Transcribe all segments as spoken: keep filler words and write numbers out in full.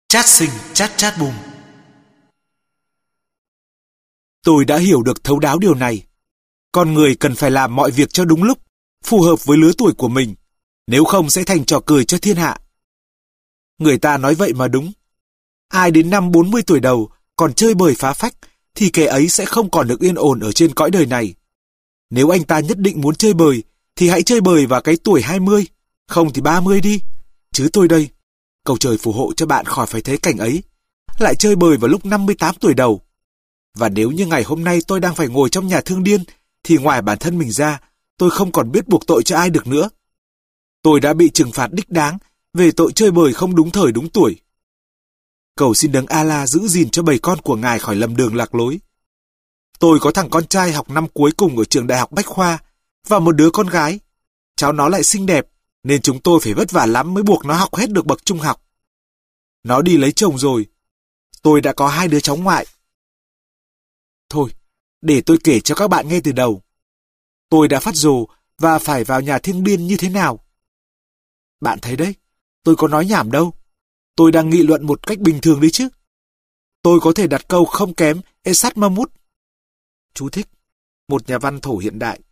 Chát xinh chát chát bùm. Tôi đã hiểu được thấu đáo điều này. Con người cần phải làm mọi việc cho đúng lúc, phù hợp với lứa tuổi của mình, nếu không sẽ thành trò cười cho thiên hạ. Người ta nói vậy mà đúng. Ai đến năm bốn mươi tuổi đầu còn chơi bời phá phách, thì kẻ ấy sẽ không còn được yên ổn ở trên cõi đời này. Nếu anh ta nhất định muốn chơi bời, thì hãy chơi bời vào cái tuổi hai mươi, không thì ba mươi đi. Chứ tôi đây, cầu trời phù hộ cho bạn khỏi phải thấy cảnh ấy, lại chơi bời vào lúc năm mươi tám tuổi đầu. Và nếu như ngày hôm nay tôi đang phải ngồi trong nhà thương điên, thì ngoài bản thân mình ra, tôi không còn biết buộc tội cho ai được nữa. Tôi đã bị trừng phạt đích đáng về tội chơi bời không đúng thời đúng tuổi. Cầu xin đấng Allah giữ gìn cho bầy con của ngài khỏi lầm đường lạc lối. Tôi có thằng con trai học năm cuối cùng ở trường đại học Bách Khoa, và một đứa con gái. Cháu nó lại xinh đẹp, nên chúng tôi phải vất vả lắm mới buộc nó học hết được bậc trung học. Nó đi lấy chồng rồi. Tôi đã có hai đứa cháu ngoại. Thôi, để tôi kể cho các bạn nghe từ đầu. Tôi đã phát rồ và phải vào nhà thiêng liêng như thế nào. Bạn thấy đấy, tôi có nói nhảm đâu. Tôi đang nghị luận một cách bình thường đấy chứ. Tôi có thể đặt câu không kém Esat Mahmoud. Chú thích, một nhà văn thổ hiện đại.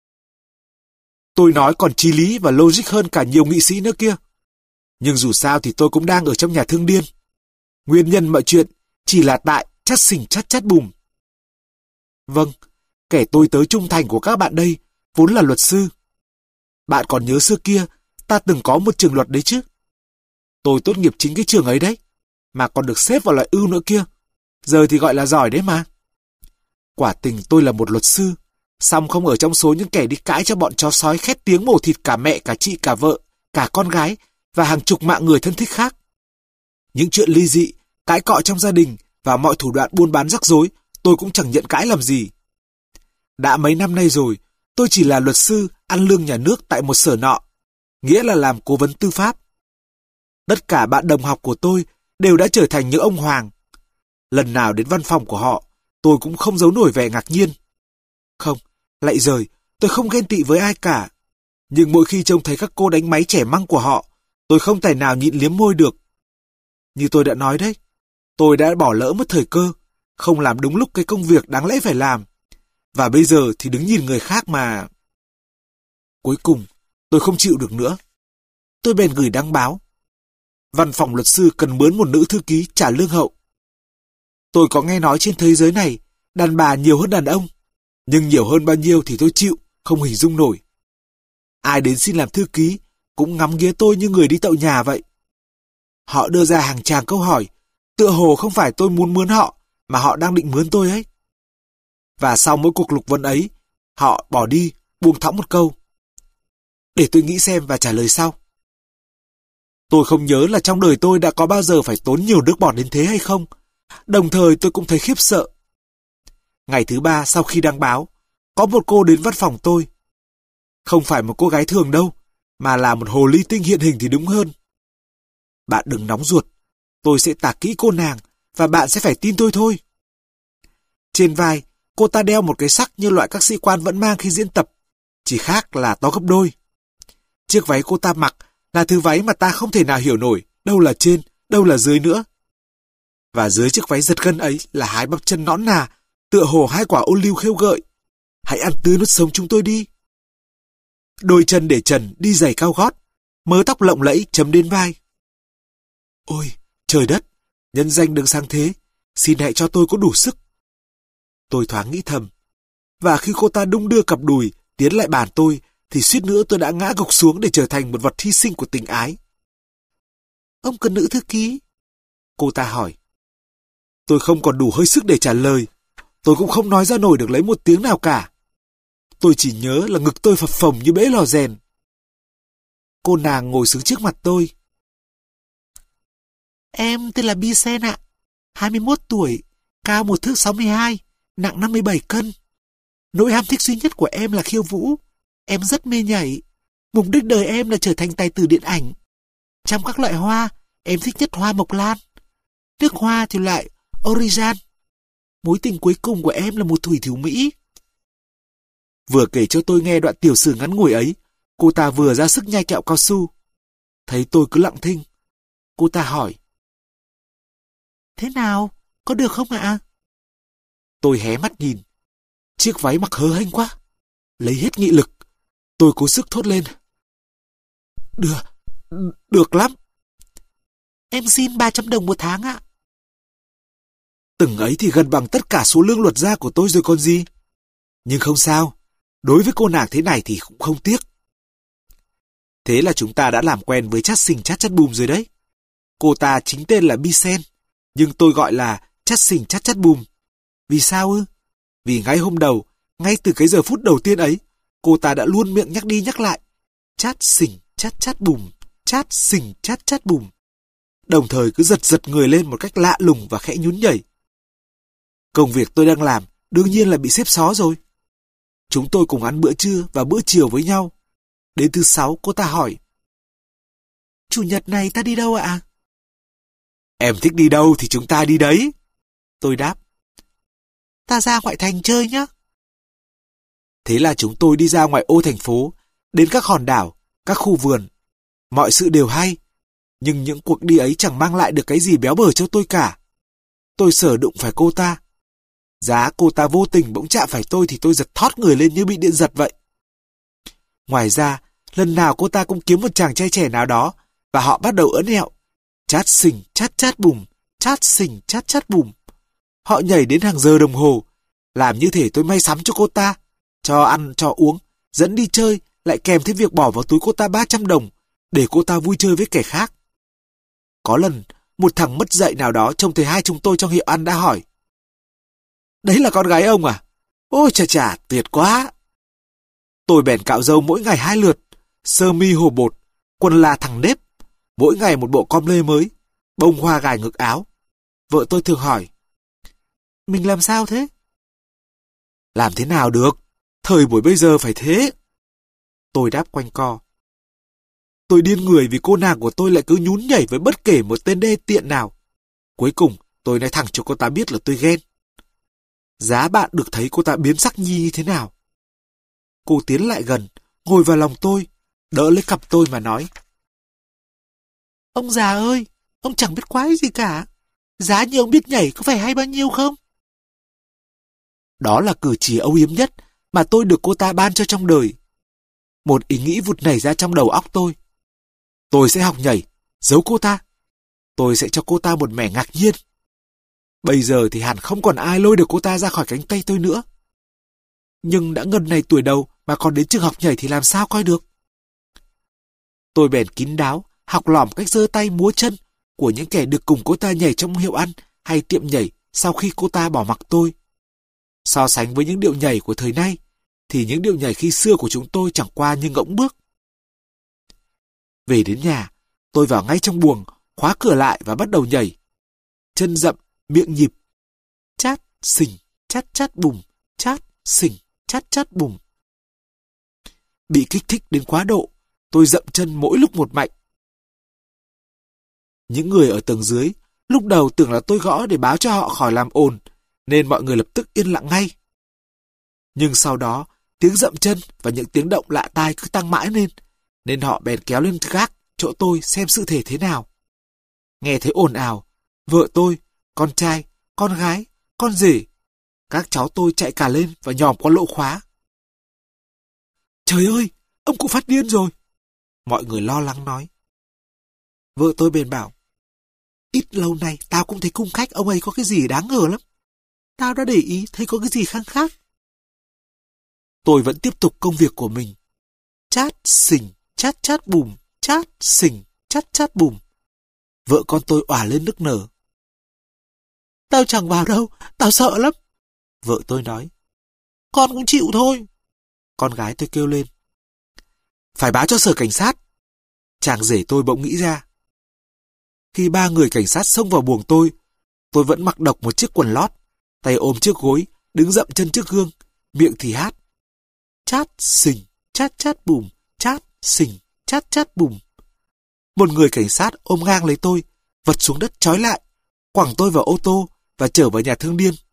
Tôi nói còn chí lý và logic hơn cả nhiều nghị sĩ nữa kia. Nhưng dù sao thì tôi cũng đang ở trong nhà thương điên. Nguyên nhân mọi chuyện chỉ là tại chát xình chát chát bùm. Vâng, kẻ tôi tớ trung thành của các bạn đây vốn là luật sư. Bạn còn nhớ xưa kia ta từng có một trường luật đấy chứ? Tôi tốt nghiệp chính cái trường ấy đấy, mà còn được xếp vào loại ưu nữa kia. Giờ thì gọi là giỏi đấy mà. Quả tình tôi là một luật sư, song không ở trong số những kẻ đi cãi cho bọn chó sói khét tiếng mổ thịt cả mẹ, cả chị, cả vợ, cả con gái và hàng chục mạng người thân thích khác. Những chuyện ly dị, cãi cọ trong gia đình và mọi thủ đoạn buôn bán rắc rối tôi cũng chẳng nhận cãi làm gì. Đã mấy năm nay rồi, tôi chỉ là luật sư ăn lương nhà nước tại một sở nọ, nghĩa là làm cố vấn tư pháp. Tất cả bạn đồng học của tôi đều đã trở thành những ông hoàng. Lần nào đến văn phòng của họ, tôi cũng không giấu nổi vẻ ngạc nhiên. Không, lạy giời, tôi không ghen tị với ai cả. Nhưng mỗi khi trông thấy các cô đánh máy trẻ măng của họ, tôi không tài nào nhịn liếm môi được. Như tôi đã nói đấy, tôi đã bỏ lỡ mất thời cơ, không làm đúng lúc cái công việc đáng lẽ phải làm. Và bây giờ thì đứng nhìn người khác mà... Cuối cùng, tôi không chịu được nữa. Tôi bèn gửi đăng báo. Văn phòng luật sư cần mướn một nữ thư ký trả lương hậu. Tôi có nghe nói trên thế giới này, đàn bà nhiều hơn đàn ông. Nhưng nhiều hơn bao nhiêu thì tôi chịu, không hình dung nổi. Ai đến xin làm thư ký, cũng ngắm nghía tôi như người đi tậu nhà vậy. Họ đưa ra hàng tràng câu hỏi, tựa hồ không phải tôi muốn mướn họ, mà họ đang định mướn tôi ấy. Và sau mỗi cuộc lục vấn ấy, họ bỏ đi, buông thõng một câu. Để tôi nghĩ xem và trả lời sau. Tôi không nhớ là trong đời tôi đã có bao giờ phải tốn nhiều nước bọt đến thế hay không. Đồng thời tôi cũng thấy khiếp sợ. Ngày thứ ba sau khi đăng báo, có một cô đến văn phòng tôi. Không phải một cô gái thường đâu, mà là một hồ ly tinh hiện hình thì đúng hơn. Bạn đừng nóng ruột, tôi sẽ tả kỹ cô nàng, và bạn sẽ phải tin tôi thôi. Trên vai, cô ta đeo một cái sắc như loại các sĩ quan vẫn mang khi diễn tập, chỉ khác là to gấp đôi. Chiếc váy cô ta mặc là thứ váy mà ta không thể nào hiểu nổi, đâu là trên, đâu là dưới nữa. Và dưới chiếc váy giật gân ấy là hai bắp chân nõn nà, tựa hồ hai quả ô liu khêu gợi. Hãy ăn tươi nuốt sống chúng tôi đi. Đôi chân để trần, đi giày cao gót, mớ tóc lộng lẫy chấm đến vai. Ôi, trời đất, nhân danh đừng sang thế, xin hãy cho tôi có đủ sức. Tôi thoáng nghĩ thầm. Và khi cô ta đung đưa cặp đùi tiến lại bàn tôi, thì suýt nữa tôi đã ngã gục xuống để trở thành một vật hy sinh của tình ái. Ông cần nữ thư ký? Cô ta hỏi. Tôi không còn đủ hơi sức để trả lời. Tôi cũng không nói ra nổi được lấy một tiếng nào cả. Tôi chỉ nhớ là ngực tôi phập phồng như bể lò rèn. Cô nàng ngồi xuống trước mặt tôi. Em tên là Bisen ạ, hai mươi mốt tuổi, cao một thước sáu mươi hai, nặng năm mươi bảy cân. Nỗi ham thích duy nhất của em là khiêu vũ. Em rất mê nhảy. Mục đích đời em là trở thành tài tử điện ảnh. Trong các loại hoa, em thích nhất hoa mộc lan. Nước hoa thì loại Origan. Mối tình cuối cùng của em là một thủy thủ Mỹ. Vừa kể cho tôi nghe đoạn tiểu sử ngắn ngủi ấy, cô ta vừa ra sức nhai kẹo cao su. Thấy tôi cứ lặng thinh, cô ta hỏi. Thế nào? Có được không ạ? Tôi hé mắt nhìn. Chiếc váy mặc hớ hênh quá. Lấy hết nghị lực, tôi cố sức thốt lên. Được, được lắm. Em xin ba trăm đồng một tháng ạ. Từng ấy thì gần bằng tất cả số lương luật gia của tôi rồi còn gì. Nhưng không sao, đối với cô nàng thế này thì cũng không tiếc. Thế là chúng ta đã làm quen với Chát Sình Chát Chát Bùm rồi đấy. Cô ta chính tên là Bisen, nhưng tôi gọi là Chát Sình Chát Chát Bùm. Vì sao ư? Vì ngay hôm đầu, ngay từ cái giờ phút đầu tiên ấy, cô ta đã luôn miệng nhắc đi nhắc lại. Chát Sình Chát Chát Bùm, Chát Sình Chát Chát Bùm. Đồng thời cứ giật giật người lên một cách lạ lùng và khẽ nhún nhảy. Công việc tôi đang làm đương nhiên là bị xếp xó rồi. Chúng tôi cùng ăn bữa trưa và bữa chiều với nhau. Đến thứ sáu cô ta hỏi. Chủ nhật này ta đi đâu ạ? Em thích đi đâu thì chúng ta đi đấy. Tôi đáp. Ta ra ngoại thành chơi nhé. Thế là chúng tôi đi ra ngoài ô thành phố, đến các hòn đảo, các khu vườn. Mọi sự đều hay, nhưng những cuộc đi ấy chẳng mang lại được cái gì béo bở cho tôi cả. Tôi sợ đụng phải cô ta. Giá cô ta vô tình bỗng chạm phải tôi thì tôi giật thót người lên như bị điện giật vậy. Ngoài ra, lần nào cô ta cũng kiếm một chàng trai trẻ nào đó và họ bắt đầu ỡn ẹo. Chát Sình Chát Chát Bùm, Chát Sình Chát Chát Bùm. Họ nhảy đến hàng giờ đồng hồ, làm như thể tôi may sắm cho cô ta, cho ăn cho uống, dẫn đi chơi, lại kèm thêm việc bỏ vào túi cô ta ba trăm đồng để cô ta vui chơi với kẻ khác. Có lần, một thằng mất dạy nào đó trông thấy hai chúng tôi trong hiệu ăn đã hỏi. Đấy là con gái ông à? Ôi chà chà, tuyệt quá. Tôi bèn cạo râu mỗi ngày hai lượt, sơ mi hồ bột, quần là thẳng nếp, mỗi ngày một bộ com lê mới, bông hoa gài ngực áo. Vợ tôi thường hỏi. Mình làm sao thế? Làm thế nào được? Thời buổi bây giờ phải thế. Tôi đáp quanh co. Tôi điên người vì cô nàng của tôi lại cứ nhún nhảy với bất kể một tên đê tiện nào. Cuối cùng, tôi nói thẳng cho cô ta biết là tôi ghen. Giá bạn được thấy cô ta biến sắc nhi như thế nào. Cô tiến lại gần, ngồi vào lòng tôi, đỡ lấy cặp tôi mà nói. Ông già ơi, ông chẳng biết quái gì cả. Giá như ông biết nhảy có phải hay bao nhiêu không? Đó là cử chỉ âu yếm nhất mà tôi được cô ta ban cho trong đời. Một ý nghĩ vụt nảy ra trong đầu óc tôi. Tôi sẽ học nhảy, giấu cô ta. Tôi sẽ cho cô ta một mẻ ngạc nhiên. Bây giờ thì hẳn không còn ai lôi được cô ta ra khỏi cánh tay tôi nữa. Nhưng đã ngần này tuổi đầu mà còn đến trường học nhảy thì làm sao coi được. Tôi bèn kín đáo, học lỏm cách giơ tay múa chân của những kẻ được cùng cô ta nhảy trong hiệu ăn hay tiệm nhảy sau khi cô ta bỏ mặc tôi. So sánh với những điệu nhảy của thời nay, thì những điệu nhảy khi xưa của chúng tôi chẳng qua như ngỗng bước. Về đến nhà, tôi vào ngay trong buồng, khóa cửa lại và bắt đầu nhảy. Chân rậm, miệng nhịp. Chát, sình, chát chát bùm, chát, sình, chát chát bùm. Bị kích thích đến quá độ, tôi dậm chân mỗi lúc một mạnh. Những người ở tầng dưới, lúc đầu tưởng là tôi gõ để báo cho họ khỏi làm ồn, nên mọi người lập tức yên lặng ngay. Nhưng sau đó, tiếng dậm chân và những tiếng động lạ tai cứ tăng mãi lên, nên họ bèn kéo lên gác chỗ tôi xem sự thể thế nào. Nghe thấy ồn ào, vợ tôi, con trai, con gái, con rể, các cháu tôi chạy cả lên và nhòm qua lỗ khóa. Trời ơi, ông cụ phát điên rồi! Mọi người lo lắng nói. Vợ tôi bèn bảo, ít lâu nay tao cũng thấy cung khách ông ấy có cái gì đáng ngờ lắm. Tao đã để ý thấy có cái gì khác khác. Tôi vẫn tiếp tục công việc của mình. Chát sình, chát chát bùm, chát sình, chát chát bùm. Vợ con tôi òa lên nức nở. Tao chẳng vào đâu, tao sợ lắm. Vợ tôi nói. Con cũng chịu thôi. Con gái tôi kêu lên. Phải báo cho sở cảnh sát. Chàng rể tôi bỗng nghĩ ra. Khi ba người cảnh sát xông vào buồng tôi, tôi vẫn mặc độc một chiếc quần lót, tay ôm chiếc gối, đứng dậm chân trước gương, miệng thì hát. Chát sình, chát chát bùm, chát sình, chát chát bùm. Một người cảnh sát ôm ngang lấy tôi, vật xuống đất trói lại, quẳng tôi vào ô tô và chở vào nhà thương điên.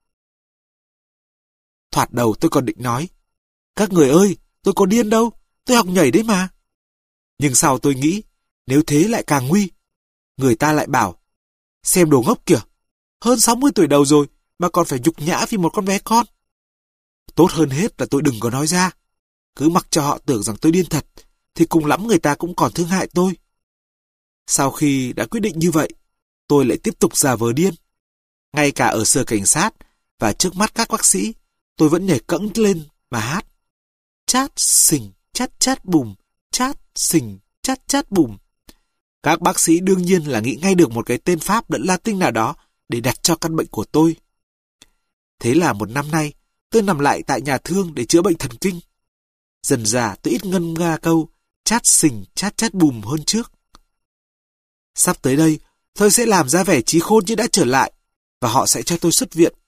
Thoạt đầu tôi còn định nói, các người ơi, tôi có điên đâu, tôi học nhảy đấy mà. Nhưng sau tôi nghĩ, nếu thế lại càng nguy. Người ta lại bảo, xem đồ ngốc kìa, Hơn sáu mươi tuổi đầu rồi mà còn phải nhục nhã vì một con bé con. Tốt hơn hết là tôi đừng có nói ra. Cứ mặc cho họ tưởng rằng tôi điên thật, thì cùng lắm người ta cũng còn thương hại tôi. Sau khi đã quyết định như vậy, tôi lại tiếp tục giả vờ điên. Ngay cả ở sở cảnh sát và trước mắt các bác sĩ, tôi vẫn nhảy cẫng lên mà hát. Chát xình, chát chát bùm, chát xình, chát chát bùm. Các bác sĩ đương nhiên là nghĩ ngay được một cái tên Pháp lẫn Latin nào đó để đặt cho căn bệnh của tôi. Thế là một năm nay, tôi nằm lại tại nhà thương để chữa bệnh thần kinh. Dần dà tôi ít ngân nga câu chát xình, chát chát bùm hơn trước. Sắp tới đây, tôi sẽ làm ra vẻ trí khôn như đã trở lại, và họ sẽ cho tôi xuất viện.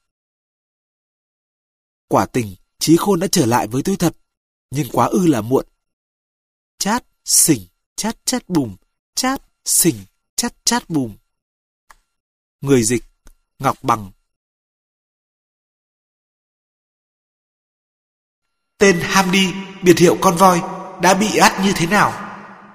Quả tình, trí khôn đã trở lại với tôi thật, nhưng quá ư là muộn. Chát xình, chát chát bùm, chát xình, chát chát bùm. Người dịch, Ngọc Bằng. Tên Hamdi, biệt hiệu con voi, đã bị át như thế nào?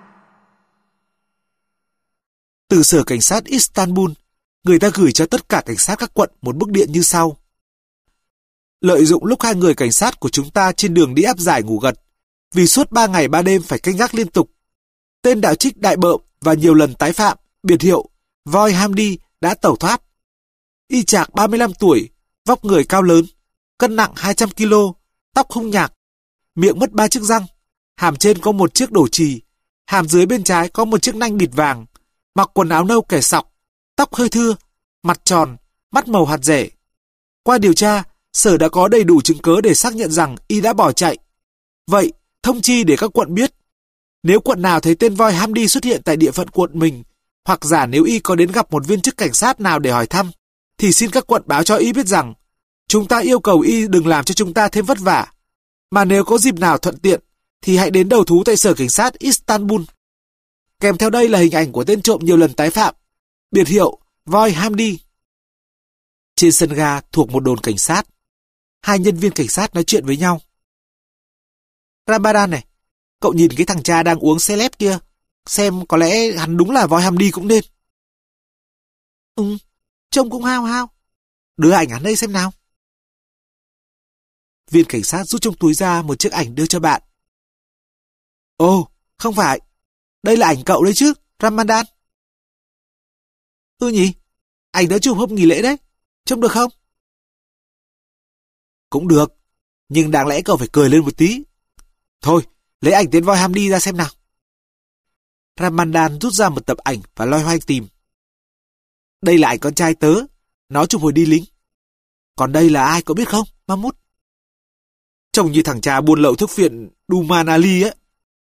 Từ sở cảnh sát Istanbul, người ta gửi cho tất cả cảnh sát các quận một bức điện như sau. Lợi dụng lúc hai người cảnh sát của chúng ta trên đường đi áp giải ngủ gật, vì suốt ba ngày ba đêm phải canh gác liên tục, tên đạo trích đại bợm và nhiều lần tái phạm, biệt hiệu voi Hamdi đã tẩu thoát. Y chạc ba mươi lăm tuổi, vóc người cao lớn, cân nặng hai trăm ki lô, tóc không nhạc, miệng mất ba chiếc răng, hàm trên có một chiếc đổ chì, hàm dưới bên trái có một chiếc nanh bịt vàng, mặc quần áo nâu kẻ sọc, tóc hơi thưa, mặt tròn, mắt màu hạt rẻ. Qua điều tra, sở đã có đầy đủ chứng cớ để xác nhận rằng y đã bỏ chạy. Vậy, thông chi để các quận biết. Nếu quận nào thấy tên voi Hamdi xuất hiện tại địa phận quận mình, hoặc giả nếu y có đến gặp một viên chức cảnh sát nào để hỏi thăm, thì xin các quận báo cho y biết rằng chúng ta yêu cầu y đừng làm cho chúng ta thêm vất vả. Mà nếu có dịp nào thuận tiện, thì hãy đến đầu thú tại sở cảnh sát Istanbul. Kèm theo đây là hình ảnh của tên trộm nhiều lần tái phạm, biệt hiệu voi Hamdi. Trên sân ga thuộc một đồn cảnh sát, hai nhân viên cảnh sát nói chuyện với nhau. Ramadan này, cậu nhìn cái thằng cha đang uống celeb kia, xem có lẽ hắn đúng là voi Hamdi cũng nên. Ừ, trông cũng hao hao. Đưa ảnh hắn đây xem nào. Viên cảnh sát rút trong túi ra một chiếc ảnh đưa cho bạn. Ồ, không phải. Đây là ảnh cậu đấy chứ, Ramadan. Ừ nhỉ, ảnh đã chụp hôm nghỉ lễ đấy. Trông được không? Cũng được, nhưng đáng lẽ cậu phải cười lên một tí. Thôi, lấy ảnh tên voi Hamdi ra xem nào. Ramadan rút ra một tập ảnh và loay hoay tìm. Đây là ảnh con trai tớ, nó chụp hồi đi lính. Còn đây là ai cậu biết không, Mahmoud? Trông như thằng cha buôn lậu thuốc phiện Duman Ali ấy.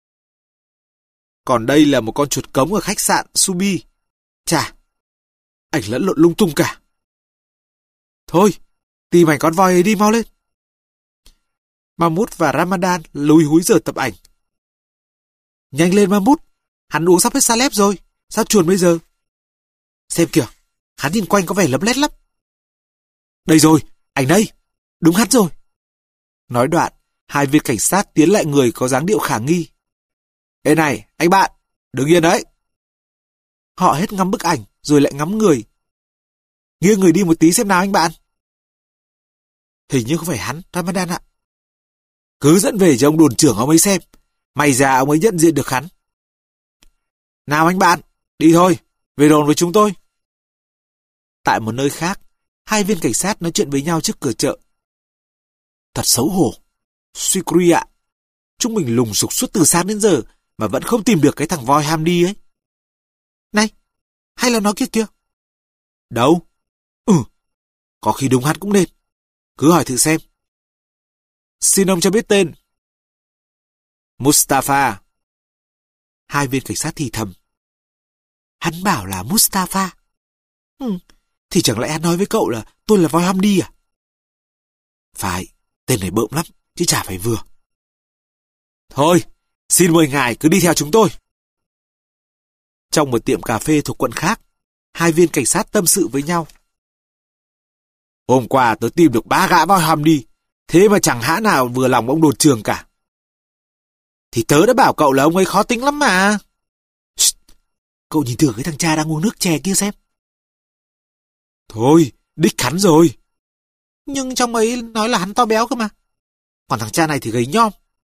Còn đây là một con chuột cống ở khách sạn Subi. Chà, ảnh lẫn lộn lung tung cả. Thôi, tìm ảnh con voi ấy đi mau lên. Mahmoud và Ramadan lúi húi giờ tập ảnh. Nhanh lên Mahmoud, hắn uống sắp hết salep rồi, sao chuồn bây giờ? Xem kìa, hắn nhìn quanh có vẻ lấm lét lắm. Đây rồi, ảnh đây, đúng hắn rồi. Nói đoạn, hai viên cảnh sát tiến lại người có dáng điệu khả nghi. Ê này, anh bạn, đứng yên đấy. Họ hết ngắm bức ảnh rồi lại ngắm người. Nghiêng người đi một tí xem nào anh bạn. Hình như không phải hắn, Ramadan ạ. Cứ dẫn về cho ông đồn trưởng ông ấy xem. May ra ông ấy nhận diện được hắn. Nào anh bạn, đi thôi, về đồn với chúng tôi. Tại một nơi khác, hai viên cảnh sát nói chuyện với nhau trước cửa chợ. Thật xấu hổ. Sucri ạ. Chúng mình lùng sục suốt từ sáng đến giờ mà vẫn không tìm được cái thằng voi Hamdi ấy. Này, hay là nó kia kia? Đâu? Ừ, có khi đúng hắn cũng nên. Cứ hỏi thử xem. Xin ông cho biết tên. Mustafa. Hai viên cảnh sát thì thầm. Hắn bảo là Mustafa. Ừ, thì chẳng lẽ hắn nói với cậu là tôi là voi Hamdi à? Phải, tên này bợm lắm, chứ chả phải vừa. Thôi, xin mời ngài cứ đi theo chúng tôi. Trong một tiệm cà phê thuộc quận khác, hai viên cảnh sát tâm sự với nhau. Hôm qua tớ tìm được ba gã voi Hamdi, thế mà chẳng hã nào vừa lòng ông đồn trưởng cả. Thì tớ đã bảo cậu là ông ấy khó tính lắm mà. Shh, cậu nhìn thử cái thằng cha đang uống nước chè kia xem. Thôi, Đích hắn rồi. Nhưng trong ấy nói là hắn to béo cơ mà. Còn thằng cha này thì gầy nhom.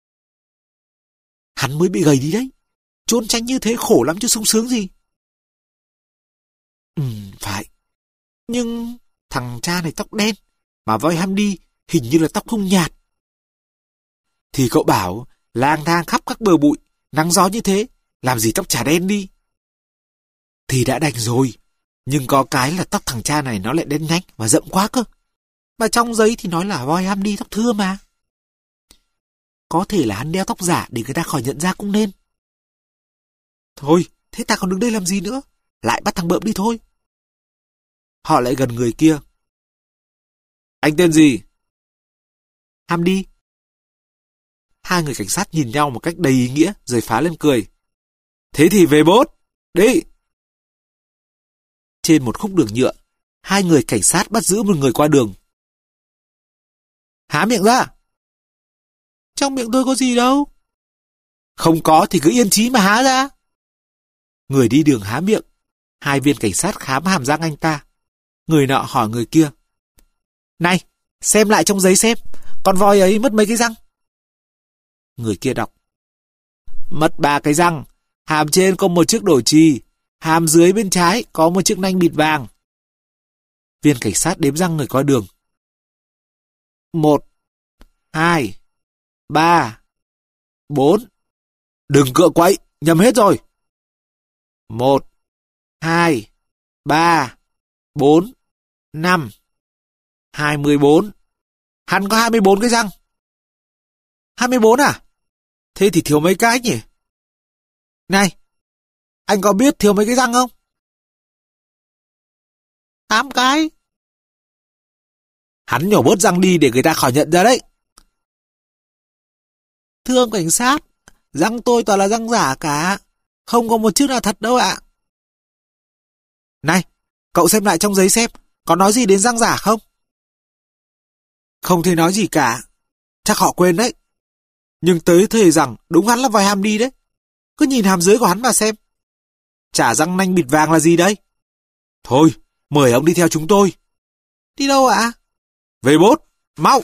Hắn mới bị gầy đi đấy. Trốn tránh như thế khổ lắm chứ sung sướng gì. Ừ, phải. Nhưng thằng cha này tóc đen, mà voi Hamdi hình như là tóc hung nhạt. Thì cậu bảo lang thang khắp các bờ bụi, nắng gió như thế, làm gì tóc chả đen đi. Thì đã đành rồi, nhưng có cái là tóc thằng cha này nó lại đen nhánh và rậm quá cơ. Mà trong giấy thì nói là voi Hamdi tóc thưa mà. Có thể là hắn đeo tóc giả để người ta khỏi nhận ra cũng nên. Thôi, thế ta còn đứng đây làm gì nữa? Lại bắt thằng bợm đi thôi. Họ lại gần người kia. Anh tên gì? Hamdi. Hai người cảnh sát nhìn nhau một cách đầy ý nghĩa rồi phá lên cười. Thế thì về bốt, đi. Trên một khúc đường nhựa, hai người cảnh sát bắt giữ một người qua đường. Há miệng ra. Trong miệng tôi có gì đâu. Không có thì cứ yên trí mà há ra. Người đi đường há miệng. Hai viên cảnh sát khám hàm răng anh ta. Người nọ hỏi người kia. Này, xem lại trong giấy xem, con voi ấy mất mấy cái răng? Người kia đọc. Mất ba cái răng, hàm trên có một chiếc đổ chì, hàm dưới bên trái có một chiếc nanh bịt vàng. Viên cảnh sát đếm răng người qua đường. Một, hai, ba, bốn. Đừng cựa quậy, nhầm hết rồi. Một, hai, ba, bốn, năm, hai mươi bốn. Hắn có hai mươi bốn cái răng. Hai mươi bốn à? Thế thì thiếu mấy cái nhỉ? Này, anh có biết thiếu mấy cái răng không? Tám cái. Hắn nhổ bớt răng đi để người ta khỏi nhận ra đấy. Thưa ông cảnh sát, răng tôi toàn là răng giả cả. Không có một chiếc nào thật đâu ạ. Này, cậu xem lại trong giấy xem, có nói gì đến răng giả không? Không thấy nói gì cả. Chắc họ quên đấy. Nhưng tới thề rằng đúng hắn là voi Hamdi đấy. Cứ nhìn hàm dưới của hắn mà xem. Chả răng nanh bịt vàng là gì đây? Thôi, mời ông đi theo chúng tôi. Đi đâu ạ? Về bốt, mau!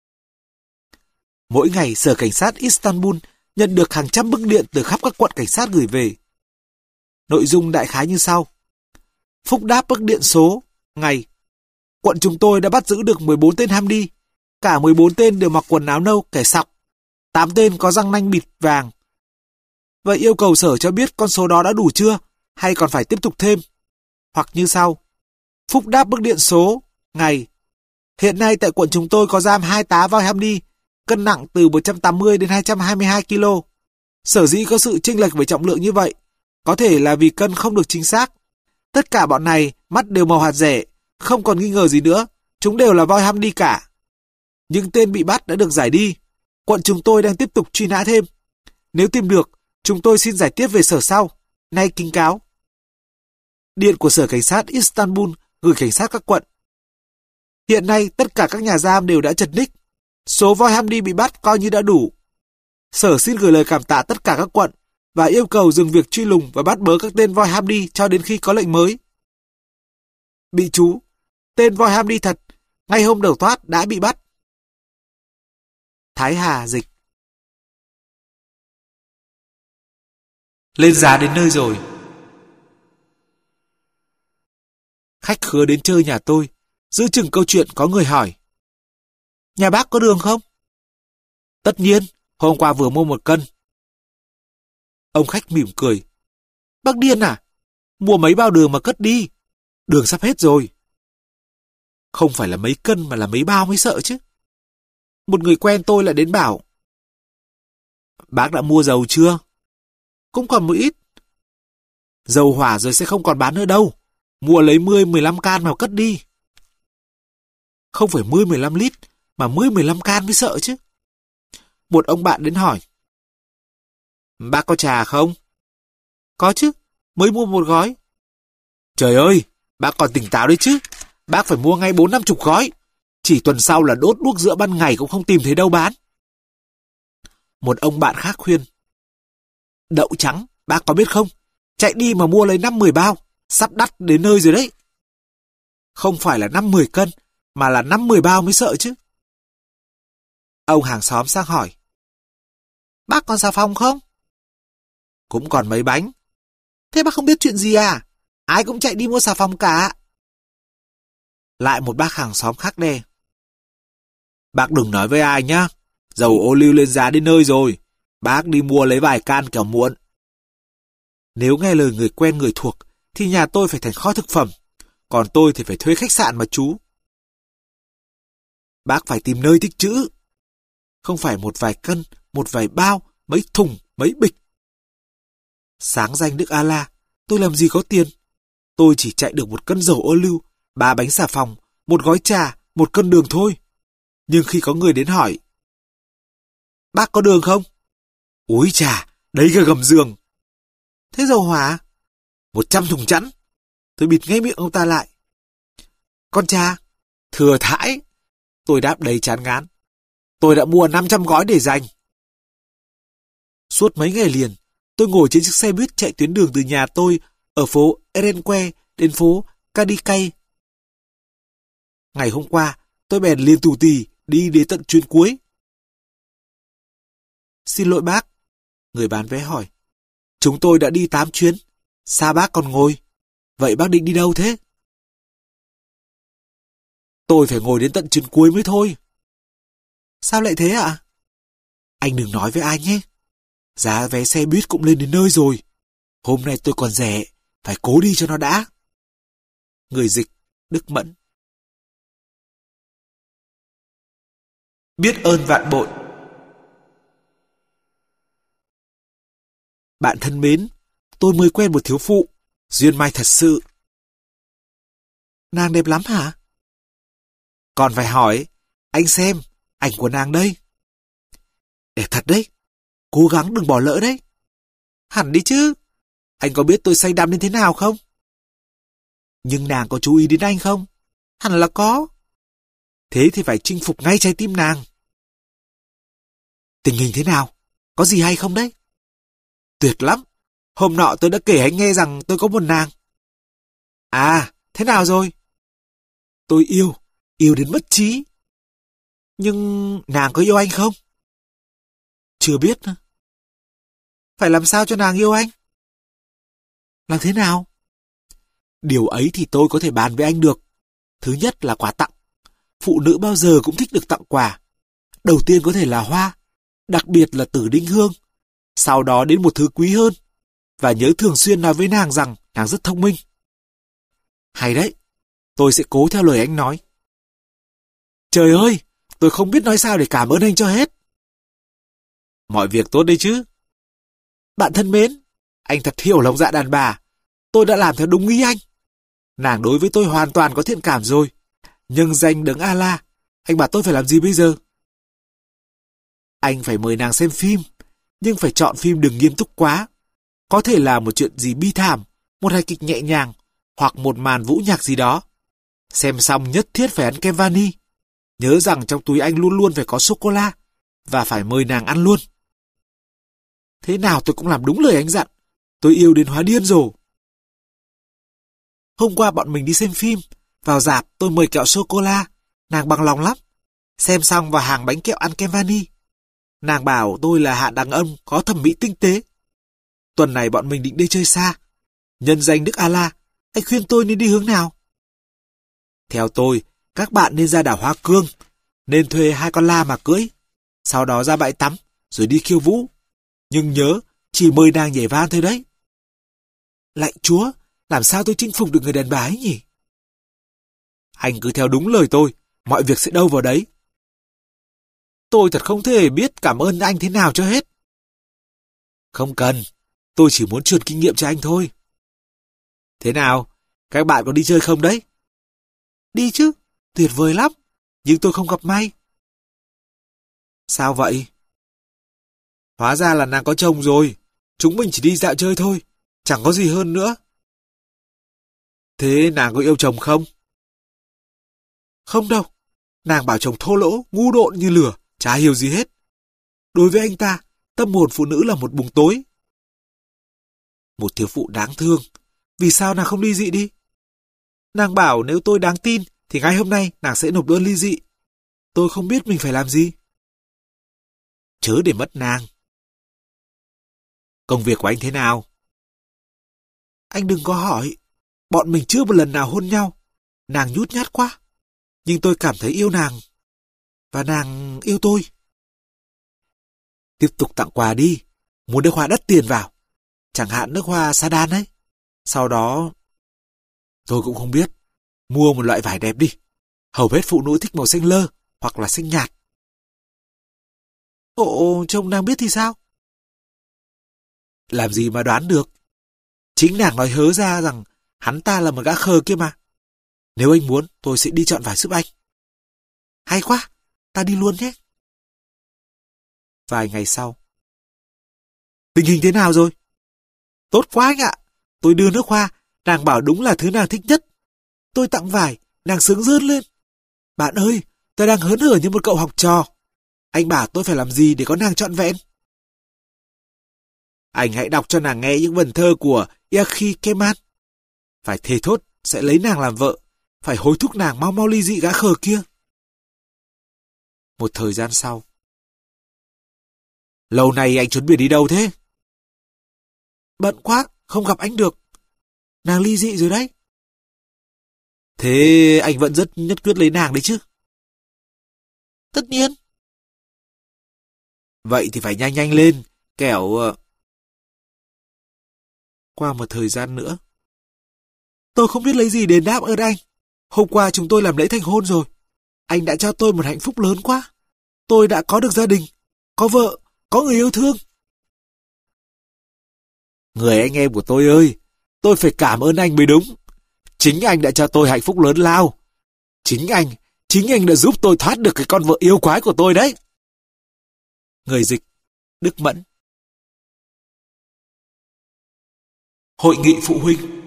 Mỗi ngày sở cảnh sát Istanbul nhận được hàng trăm bức điện từ khắp các quận cảnh sát gửi về. Nội dung đại khái như sau. Phúc đáp bức điện số, ngày. Quận chúng tôi đã bắt giữ được mười bốn tên Hamdi. Cả mười bốn tên đều mặc quần áo nâu kẻ sọc. tám tên có răng nanh bịt vàng. Vậy yêu cầu sở cho biết con số đó đã đủ chưa, hay còn phải tiếp tục thêm? Hoặc như sau. Phúc đáp bức điện số, ngày. Hiện nay tại quận chúng tôi có giam hai tá voi Hamdi, cân nặng từ một trăm tám mươi đến hai trăm hai mươi hai ki lô. Sở dĩ có sự chênh lệch về trọng lượng như vậy, có thể là vì cân không được chính xác. Tất cả bọn này mắt đều màu hạt rẻ, không còn nghi ngờ gì nữa, chúng đều là voi Hamdi cả. Nhưng tên bị bắt đã được giải đi. Quận chúng tôi đang tiếp tục truy nã thêm. Nếu tìm được, chúng tôi xin giải tiếp về sở sau. Nay kính cáo. Điện của sở cảnh sát Istanbul gửi cảnh sát các quận. Hiện nay tất cả các nhà giam đều đã chật ních. Số voi Hamdi bị bắt coi như đã đủ. Sở xin gửi lời cảm tạ tất cả các quận và yêu cầu dừng việc truy lùng và bắt bớ các tên voi Hamdi cho đến khi có lệnh mới. Bị chú, tên voi Hamdi thật, ngay hôm đầu thoát đã bị bắt. Thái Hà dịch. Lên giá đến nơi rồi. Khách khứa đến chơi nhà tôi, giữa chừng câu chuyện có người hỏi. Nhà bác có đường không? Tất nhiên, hôm qua vừa mua một cân. Ông khách mỉm cười. Bác điên à? Mua mấy bao đường mà cất đi. Đường sắp hết rồi. Không phải là mấy cân mà là mấy bao mới sợ chứ. Một người quen tôi lại đến bảo. Bác đã mua dầu chưa? Cũng còn một ít. Dầu hỏa rồi sẽ không còn bán nữa đâu. Mua lấy mười mười lăm can mà cất đi. Không phải mười mười lăm lít, mà mười mười lăm can mới sợ chứ. Một ông bạn đến hỏi. Bác có trà không? Có chứ, mới mua một gói. Trời ơi, bác còn tỉnh táo đấy chứ. Bác phải mua ngay bốn năm chục gói. Chỉ tuần sau là đốt đuốc giữa ban ngày cũng không tìm thấy đâu bán. Một ông bạn khác khuyên. Đậu trắng, bác có biết không? Chạy đi mà mua lấy năm mười bao. Sắp đắt đến nơi rồi đấy. Không phải là năm mười cân, mà là năm mười bao mới sợ chứ. Ông hàng xóm sang hỏi. Bác còn xà phòng không? Cũng còn mấy bánh. Thế bác không biết chuyện gì à? Ai cũng chạy đi mua xà phòng cả. Lại một bác hàng xóm khác đe. Bác đừng nói với ai nhá. Dầu ô liu lên giá đến nơi rồi. Bác đi mua lấy vài can kẻo muộn. Nếu nghe lời người quen người thuộc, thì nhà tôi phải thành kho thực phẩm. Còn tôi thì phải thuê khách sạn mà chú. Bác phải tìm nơi tích trữ. Không phải một vài cân, một vài bao, mấy thùng, mấy bịch. Sáng danh Đức Allah, tôi làm gì có tiền. Tôi chỉ chạy được một cân dầu ô liu, ba bánh xà phòng, một gói trà, một cân đường thôi. Nhưng khi có người đến hỏi, bác có đường không? Úi chà, đấy kìa gầm giường. Thế dầu hỏa? Một trăm thùng chẵn. Tôi bịt ngay miệng ông ta lại. Con trà? Thừa thãi. Tôi đáp đầy chán ngán. Tôi đã mua năm trăm gói để dành. Suốt mấy ngày liền, tôi ngồi trên chiếc xe buýt chạy tuyến đường từ nhà tôi ở phố Erenque đến phố Kadikay. Ngày hôm qua, tôi bèn liền tù tì đi đến tận chuyến cuối. Xin lỗi bác, người bán vé hỏi. Chúng tôi đã đi tám chuyến, sao bác còn ngồi? Vậy bác định đi đâu thế? Tôi phải ngồi đến tận chuyến cuối mới thôi. Sao lại thế ạ? Anh đừng nói với ai nhé. Giá vé xe buýt cũng lên đến nơi rồi. Hôm nay tôi còn rẻ, phải cố đi cho nó đã. Người dịch, Đức Mẫn. Biết ơn vạn bội. Bạn thân mến, tôi mới quen một thiếu phụ, duyên may thật sự. Nàng đẹp lắm hả? Còn phải hỏi, anh xem, ảnh của nàng đây. Đẹp thật đấy, cố gắng đừng bỏ lỡ đấy. Hẳn đi chứ, anh có biết tôi say đắm đến thế nào không? Nhưng nàng có chú ý đến anh không? Hẳn là có. Thế thì phải chinh phục ngay trái tim nàng. Tình hình thế nào? Có gì hay không đấy? Tuyệt lắm. Hôm nọ tôi đã kể anh nghe rằng tôi có một nàng. À, thế nào rồi? Tôi yêu, yêu đến mất trí. Nhưng nàng có yêu anh không? Chưa biết. Phải làm sao cho nàng yêu anh? Làm thế nào? Điều ấy thì tôi có thể bàn với anh được. Thứ nhất là quà tặng. Phụ nữ bao giờ cũng thích được tặng quà. Đầu tiên có thể là hoa, đặc biệt là tử đinh hương. Sau đó đến một thứ quý hơn. Và nhớ thường xuyên nói với nàng rằng nàng rất thông minh. Hay đấy, tôi sẽ cố theo lời anh nói. Trời ơi, tôi không biết nói sao để cảm ơn anh cho hết. Mọi việc tốt đấy chứ. Bạn thân mến, anh thật hiểu lòng dạ đàn bà. Tôi đã làm theo đúng ý anh. Nàng đối với tôi hoàn toàn có thiện cảm rồi. Nhưng danh đấng Allah, anh bảo tôi phải làm gì bây giờ? Anh phải mời nàng xem phim, nhưng phải chọn phim đừng nghiêm túc quá. Có thể là một chuyện gì bi thảm, một hài kịch nhẹ nhàng, hoặc một màn vũ nhạc gì đó. Xem xong nhất thiết phải ăn kem vani. Nhớ rằng trong túi anh luôn luôn phải có sô-cô-la, và phải mời nàng ăn luôn. Thế nào tôi cũng làm đúng lời anh dặn. Tôi yêu đến hóa điên rồi. Hôm qua bọn mình đi xem phim. Vào rạp tôi mời kẹo sô-cô-la. Nàng bằng lòng lắm. Xem xong vào hàng bánh kẹo ăn kem vani. Nàng bảo tôi là hạ đẳng âm có thẩm mỹ tinh tế. Tuần này bọn mình định đi chơi xa. Nhân danh Đức Allah, anh khuyên tôi nên đi hướng nào? Theo tôi, các bạn nên ra đảo Hoa Cương. Nên thuê hai con la mà cưỡi. Sau đó ra bãi tắm, rồi đi khiêu vũ. Nhưng nhớ, chỉ mời nàng nhảy van thôi đấy. Lạy Chúa, làm sao tôi chinh phục được người đàn bà ấy nhỉ? Anh cứ theo đúng lời tôi, mọi việc sẽ đâu vào đấy. Tôi thật không thể biết cảm ơn anh thế nào cho hết. Không cần, tôi chỉ muốn truyền kinh nghiệm cho anh thôi. Thế nào, các bạn có đi chơi không đấy? Đi chứ, tuyệt vời lắm, nhưng tôi không gặp may. Sao vậy? Hóa ra là nàng có chồng rồi, chúng mình chỉ đi dạo chơi thôi, chẳng có gì hơn nữa. Thế nàng có yêu chồng không? Không đâu, nàng bảo chồng thô lỗ, ngu độn như lửa, chả hiểu gì hết. Đối với anh ta, tâm hồn phụ nữ là một bùng tối. Một thiếu phụ đáng thương, vì sao nàng không đi dị đi? Nàng bảo nếu tôi đáng tin thì ngay hôm nay nàng sẽ nộp đơn ly dị. Tôi không biết mình phải làm gì. Chớ để mất nàng. Công việc của anh thế nào? Anh đừng có hỏi. Bọn mình chưa một lần nào hôn nhau. Nàng nhút nhát quá. Nhưng tôi cảm thấy yêu nàng. Và nàng yêu tôi. Tiếp tục tặng quà đi. Mua nước hoa đắt tiền vào. Chẳng hạn nước hoa sa đan ấy. Sau đó... Tôi cũng không biết. Mua một loại vải đẹp đi. Hầu hết phụ nữ thích màu xanh lơ hoặc là xanh nhạt. Ồ, trông nàng biết thì sao? Làm gì mà đoán được. Chính nàng nói hớ ra rằng hắn ta là một gã khờ kia mà. Nếu anh muốn, tôi sẽ đi chọn vải giúp anh. Hay quá, ta đi luôn nhé. Vài ngày sau. Tình hình thế nào rồi? Tốt quá anh ạ. Tôi đưa nước hoa, nàng bảo đúng là thứ nàng thích nhất. Tôi tặng vải, nàng sướng rơn lên. Bạn ơi, tôi đang hớn hở như một cậu học trò. Anh bảo tôi phải làm gì để có nàng trọn vẹn? Anh hãy đọc cho nàng nghe những vần thơ của Yakhi Kemal. Phải thề thốt sẽ lấy nàng làm vợ. Phải hối thúc nàng mau mau ly dị gã khờ kia. Một thời gian sau. Lâu nay anh chuẩn bị đi đâu thế? Bận quá, không gặp anh được. Nàng ly dị rồi đấy. Thế anh vẫn rất nhất quyết lấy nàng đấy chứ? Tất nhiên. Vậy thì phải nhanh nhanh lên, kẻo... Qua một thời gian nữa. Tôi không biết lấy gì đền đáp ơn anh. Hôm qua chúng tôi làm lễ thành hôn rồi. Anh đã cho tôi một hạnh phúc lớn quá. Tôi đã có được gia đình, có vợ, có người yêu thương. Người anh em của tôi ơi, tôi phải cảm ơn anh mới đúng. Chính anh đã cho tôi hạnh phúc lớn lao. Chính anh, chính anh đã giúp tôi thoát được cái con vợ yêu quái của tôi đấy. Người dịch, Đức Mẫn. Hội nghị phụ huynh.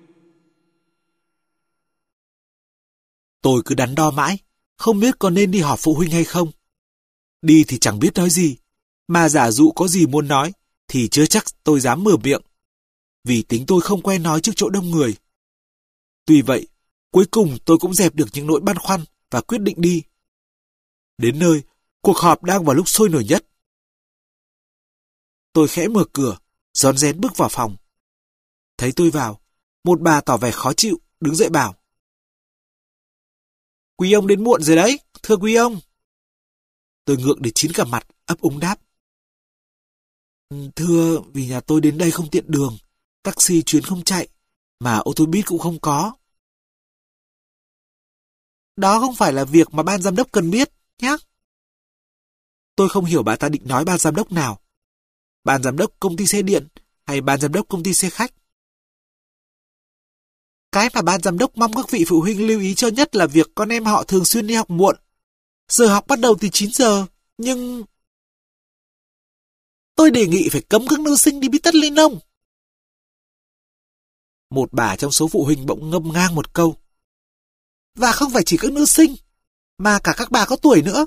Tôi cứ đắn đo mãi, không biết có nên đi họp phụ huynh hay không. Đi thì chẳng biết nói gì, mà giả dụ có gì muốn nói, thì chưa chắc tôi dám mở miệng. Vì tính tôi không quen nói trước chỗ đông người. Tuy vậy, cuối cùng tôi cũng dẹp được những nỗi băn khoăn và quyết định đi. Đến nơi, cuộc họp đang vào lúc sôi nổi nhất. Tôi khẽ mở cửa, rón rén bước vào phòng. Thấy tôi vào, một bà tỏ vẻ khó chịu, đứng dậy bảo. Quý ông đến muộn rồi đấy, thưa quý ông. Tôi ngượng đến chín cả mặt, ấp úng đáp. Thưa, vì nhà tôi đến đây không tiện đường, taxi chuyến không chạy, mà ô tô buýt cũng không có. Đó không phải là việc mà ban giám đốc cần biết, nhé. Tôi không hiểu bà ta định nói ban giám đốc nào. Ban giám đốc công ty xe điện hay ban giám đốc công ty xe khách. Cái mà ban giám đốc mong các vị phụ huynh lưu ý cho nhất là việc con em họ thường xuyên đi học muộn. Giờ học bắt đầu từ chín giờ, nhưng... Tôi đề nghị phải cấm các nữ sinh đi bít tất ly nông. Một bà trong số phụ huynh bỗng ngâm ngang một câu. Và không phải chỉ các nữ sinh, mà cả các bà có tuổi nữa.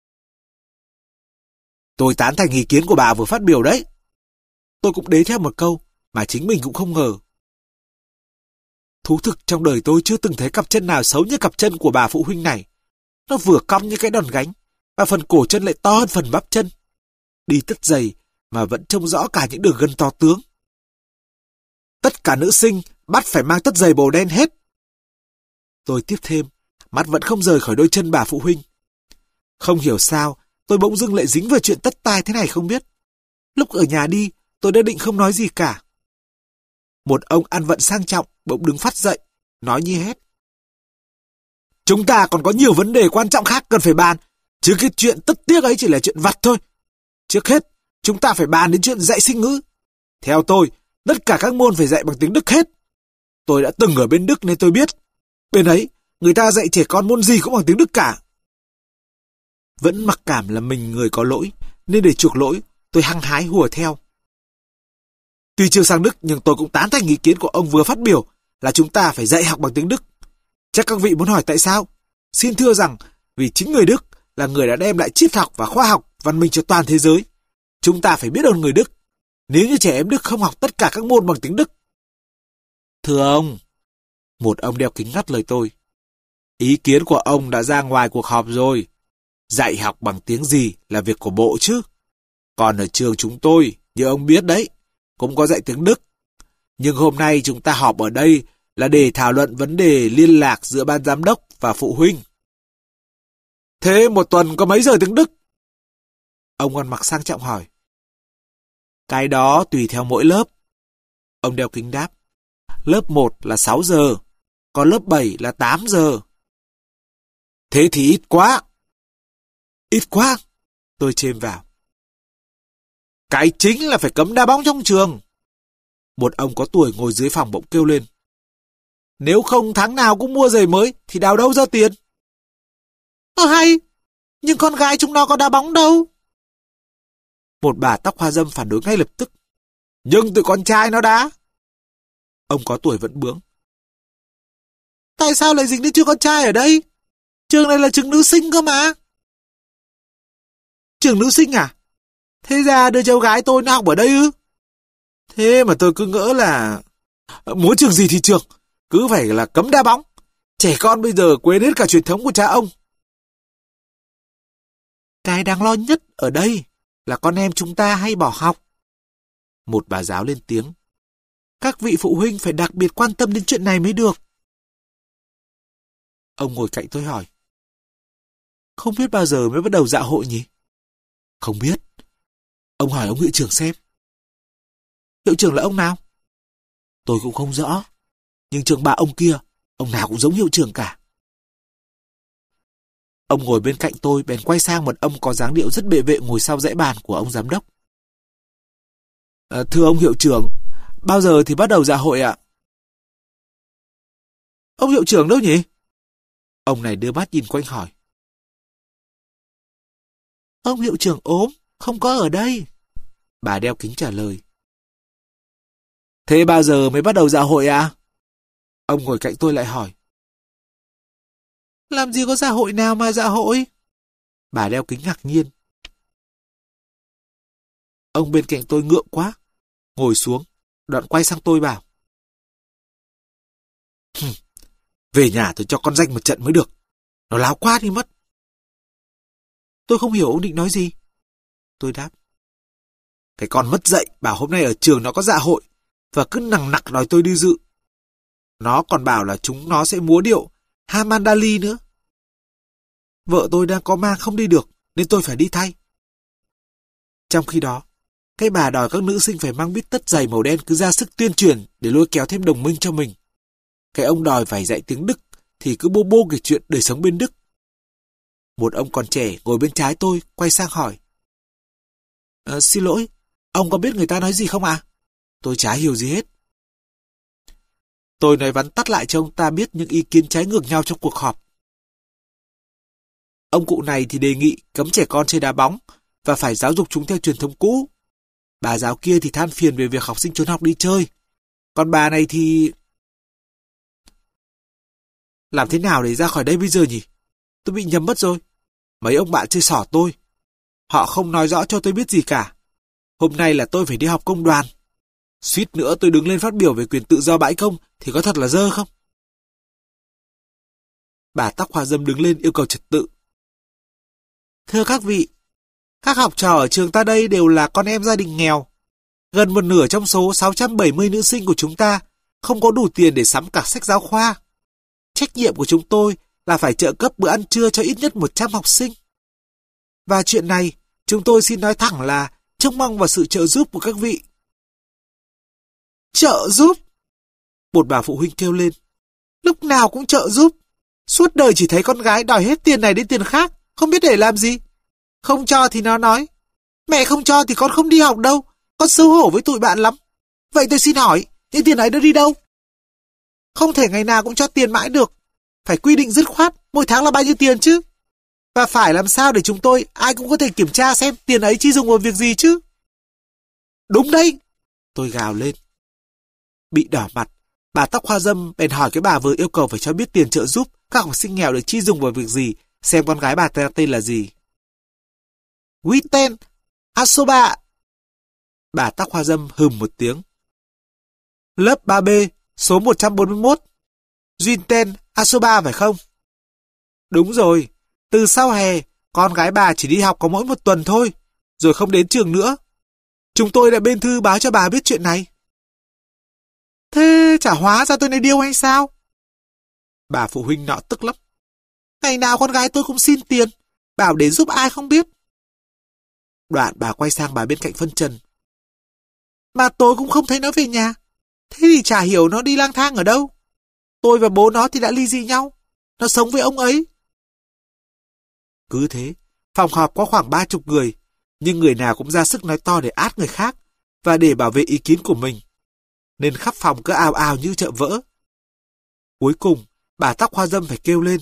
Tôi tán thành ý kiến của bà vừa phát biểu đấy. Tôi cũng đế theo một câu mà chính mình cũng không ngờ. Thú thực trong đời tôi chưa từng thấy cặp chân nào xấu như cặp chân của bà phụ huynh này. Nó vừa cong như cái đòn gánh, và phần cổ chân lại to hơn phần bắp chân. Đi tất giày mà vẫn trông rõ cả những đường gân to tướng. Tất cả nữ sinh bắt phải mang tất giày màu đen hết. Tôi tiếp thêm, mắt vẫn không rời khỏi đôi chân bà phụ huynh. Không hiểu sao, tôi bỗng dưng lại dính vào chuyện tất tai thế này không biết. Lúc ở nhà đi, tôi đã định không nói gì cả. Một ông ăn vận sang trọng bỗng đứng phát dậy, nói như hét. Chúng ta còn có nhiều vấn đề quan trọng khác cần phải bàn, chứ cái chuyện tất tiếc ấy chỉ là chuyện vặt thôi. Trước hết, chúng ta phải bàn đến chuyện dạy sinh ngữ. Theo tôi, tất cả các môn phải dạy bằng tiếng Đức hết. Tôi đã từng ở bên Đức nên tôi biết. Bên ấy, người ta dạy trẻ con môn gì cũng bằng tiếng Đức cả. Vẫn mặc cảm là mình người có lỗi, nên để chuộc lỗi, tôi hăng hái hùa theo. Tuy chưa sang Đức nhưng tôi cũng tán thành ý kiến của ông vừa phát biểu là chúng ta phải dạy học bằng tiếng Đức. Chắc các vị muốn hỏi tại sao? Xin thưa rằng vì chính người Đức là người đã đem lại triết học và khoa học văn minh cho toàn thế giới. Chúng ta phải biết ơn người Đức. Nếu như trẻ em Đức không học tất cả các môn bằng tiếng Đức. Thưa ông, Một ông đeo kính ngắt lời tôi. Ý kiến của ông đã ra ngoài cuộc họp rồi. Dạy học bằng tiếng gì là việc của bộ chứ. Còn ở trường chúng tôi, như ông biết đấy, cũng có dạy tiếng Đức. Nhưng hôm nay chúng ta họp ở đây là để thảo luận vấn đề liên lạc giữa ban giám đốc và phụ huynh. Thế một tuần có mấy giờ tiếng Đức? Ông ăn mặc sang trọng hỏi. Cái đó tùy theo mỗi lớp. Ông đeo kính đáp. Lớp một là sáu giờ, còn lớp bảy là tám giờ. Thế thì ít quá. Ít quá, tôi chêm vào. Cái chính là phải cấm đá bóng trong trường. Một ông có tuổi ngồi dưới phòng bỗng kêu lên. Nếu không tháng nào cũng mua giày mới thì đào đâu ra tiền. Ờ hay, nhưng con gái chúng nó có đá bóng đâu. Một bà tóc hoa râm phản đối ngay lập tức. Nhưng tụi con trai nó đá. Ông có tuổi vẫn bướng. Tại sao lại dính đến chuyện con trai ở đây? Trường này là trường nữ sinh cơ mà. Trường nữ sinh à? Thế ra đứa cháu gái tôi nó học ở đây ư? Thế mà tôi cứ ngỡ là... Muốn trường gì thì trường, cứ phải là cấm đá bóng. Trẻ con bây giờ quên hết cả truyền thống của cha ông. Cái đáng lo nhất ở đây là con em chúng ta hay bỏ học. Một bà giáo lên tiếng. Các vị phụ huynh phải đặc biệt quan tâm đến chuyện này mới được. Ông ngồi cạnh tôi hỏi. Không biết bao giờ mới bắt đầu dạ hội nhỉ? Không biết. Ông hỏi ông hiệu trưởng xem. Hiệu trưởng là ông nào? Tôi cũng không rõ. Nhưng trường bà ông kia, ông nào cũng giống hiệu trưởng cả. Ông ngồi bên cạnh tôi bèn quay sang một ông có dáng điệu rất bệ vệ ngồi sau dãy bàn của ông giám đốc. À, thưa ông hiệu trưởng, bao giờ thì bắt đầu dạ hội ạ? Ông hiệu trưởng đâu nhỉ? Ông này đưa mắt nhìn quanh hỏi. Ông hiệu trưởng ốm, không có ở đây. Bà đeo kính trả lời. Thế bao giờ mới bắt đầu dạ hội ạ? Ông ngồi cạnh tôi lại hỏi. Làm gì có dạ hội nào mà dạ hội? Bà đeo kính ngạc nhiên. Ông bên cạnh tôi ngượng quá, ngồi xuống, đoạn quay sang tôi bảo. Về nhà tôi cho con danh một trận mới được. Nó láo quá đi mất. Tôi không hiểu ông định nói gì. Tôi đáp. Cái con mất dạy bảo hôm nay ở trường nó có dạ hội và cứ nằng nặc đòi tôi đi dự. Nó còn bảo là chúng nó sẽ múa điệu Hamandali nữa. Vợ tôi đang có mang không đi được nên tôi phải đi thay. Trong khi đó, cái bà đòi các nữ sinh phải mang bít tất giày màu đen cứ ra sức tuyên truyền để lôi kéo thêm đồng minh cho mình. Cái ông đòi phải dạy tiếng Đức thì cứ bô bô kể chuyện đời sống bên Đức. Một ông còn trẻ ngồi bên trái tôi quay sang hỏi. À, xin lỗi, ông có biết người ta nói gì không ạ? À? Tôi chả hiểu gì hết. Tôi nói vắn tắt lại cho ông ta biết những ý kiến trái ngược nhau trong cuộc họp. Ông cụ này thì đề nghị cấm trẻ con chơi đá bóng và phải giáo dục chúng theo truyền thống cũ. Bà giáo kia thì than phiền về việc học sinh trốn học đi chơi. Còn bà này thì... Làm thế nào để ra khỏi đây bây giờ nhỉ? Tôi bị nhầm mất rồi. Mấy ông bạn chơi xỏ tôi. Họ không nói rõ cho tôi biết gì cả. Hôm nay là tôi phải đi họp công đoàn. Suýt nữa tôi đứng lên phát biểu về quyền tự do bãi công thì có thật là dơ không? Bà tóc hoa râm đứng lên yêu cầu trật tự. Thưa các vị, các học trò ở trường ta đây đều là con em gia đình nghèo. Gần một nửa trong số sáu trăm bảy mươi nữ sinh của chúng ta không có đủ tiền để sắm cả sách giáo khoa. Trách nhiệm của chúng tôi là phải trợ cấp bữa ăn trưa cho ít nhất một trăm học sinh. Và chuyện này, chúng tôi xin nói thẳng là trông mong vào sự trợ giúp của các vị. Trợ giúp? Một bà phụ huynh kêu lên. Lúc nào cũng trợ giúp. Suốt đời chỉ thấy con gái đòi hết tiền này đến tiền khác, không biết để làm gì. Không cho thì nó nói. Mẹ không cho thì con không đi học đâu, con xấu hổ với tụi bạn lắm. Vậy tôi xin hỏi, những tiền ấy nó đi đâu? Không thể ngày nào cũng cho tiền mãi được. Phải quy định dứt khoát, mỗi tháng là bao nhiêu tiền chứ? Và phải làm sao để chúng tôi, ai cũng có thể kiểm tra xem tiền ấy chi dùng vào việc gì chứ? Đúng đấy! Tôi gào lên. Bị đỏ mặt, bà tóc hoa râm bèn hỏi cái bà vừa yêu cầu phải cho biết tiền trợ giúp các học sinh nghèo được chi dùng vào việc gì, xem con gái bà ta tên là gì. Witten Asoba. Bà tóc hoa râm hừm một tiếng. Lớp ba B, số một trăm bốn mươi mốt. Duyên Asoba phải không? Đúng rồi, từ sau hè, con gái bà chỉ đi học có mỗi một tuần thôi, rồi không đến trường nữa. Chúng tôi đã bên thư báo cho bà biết chuyện này. Thế chả hóa ra tôi này điêu hay sao? Bà phụ huynh nọ tức lắm. Ngày nào con gái tôi cũng xin tiền, bảo đến giúp ai không biết. Đoạn bà quay sang bà bên cạnh phân trần. Mà tôi cũng không thấy nó về nhà. Thế thì chả hiểu nó đi lang thang ở đâu. Tôi và bố nó thì đã ly dị nhau. Nó sống với ông ấy. Cứ thế, phòng họp có khoảng ba chục người, nhưng người nào cũng ra sức nói to để át người khác và để bảo vệ ý kiến của mình. Nên khắp phòng cứ ào ào như chợ vỡ. Cuối cùng, bà tóc hoa dâm phải kêu lên.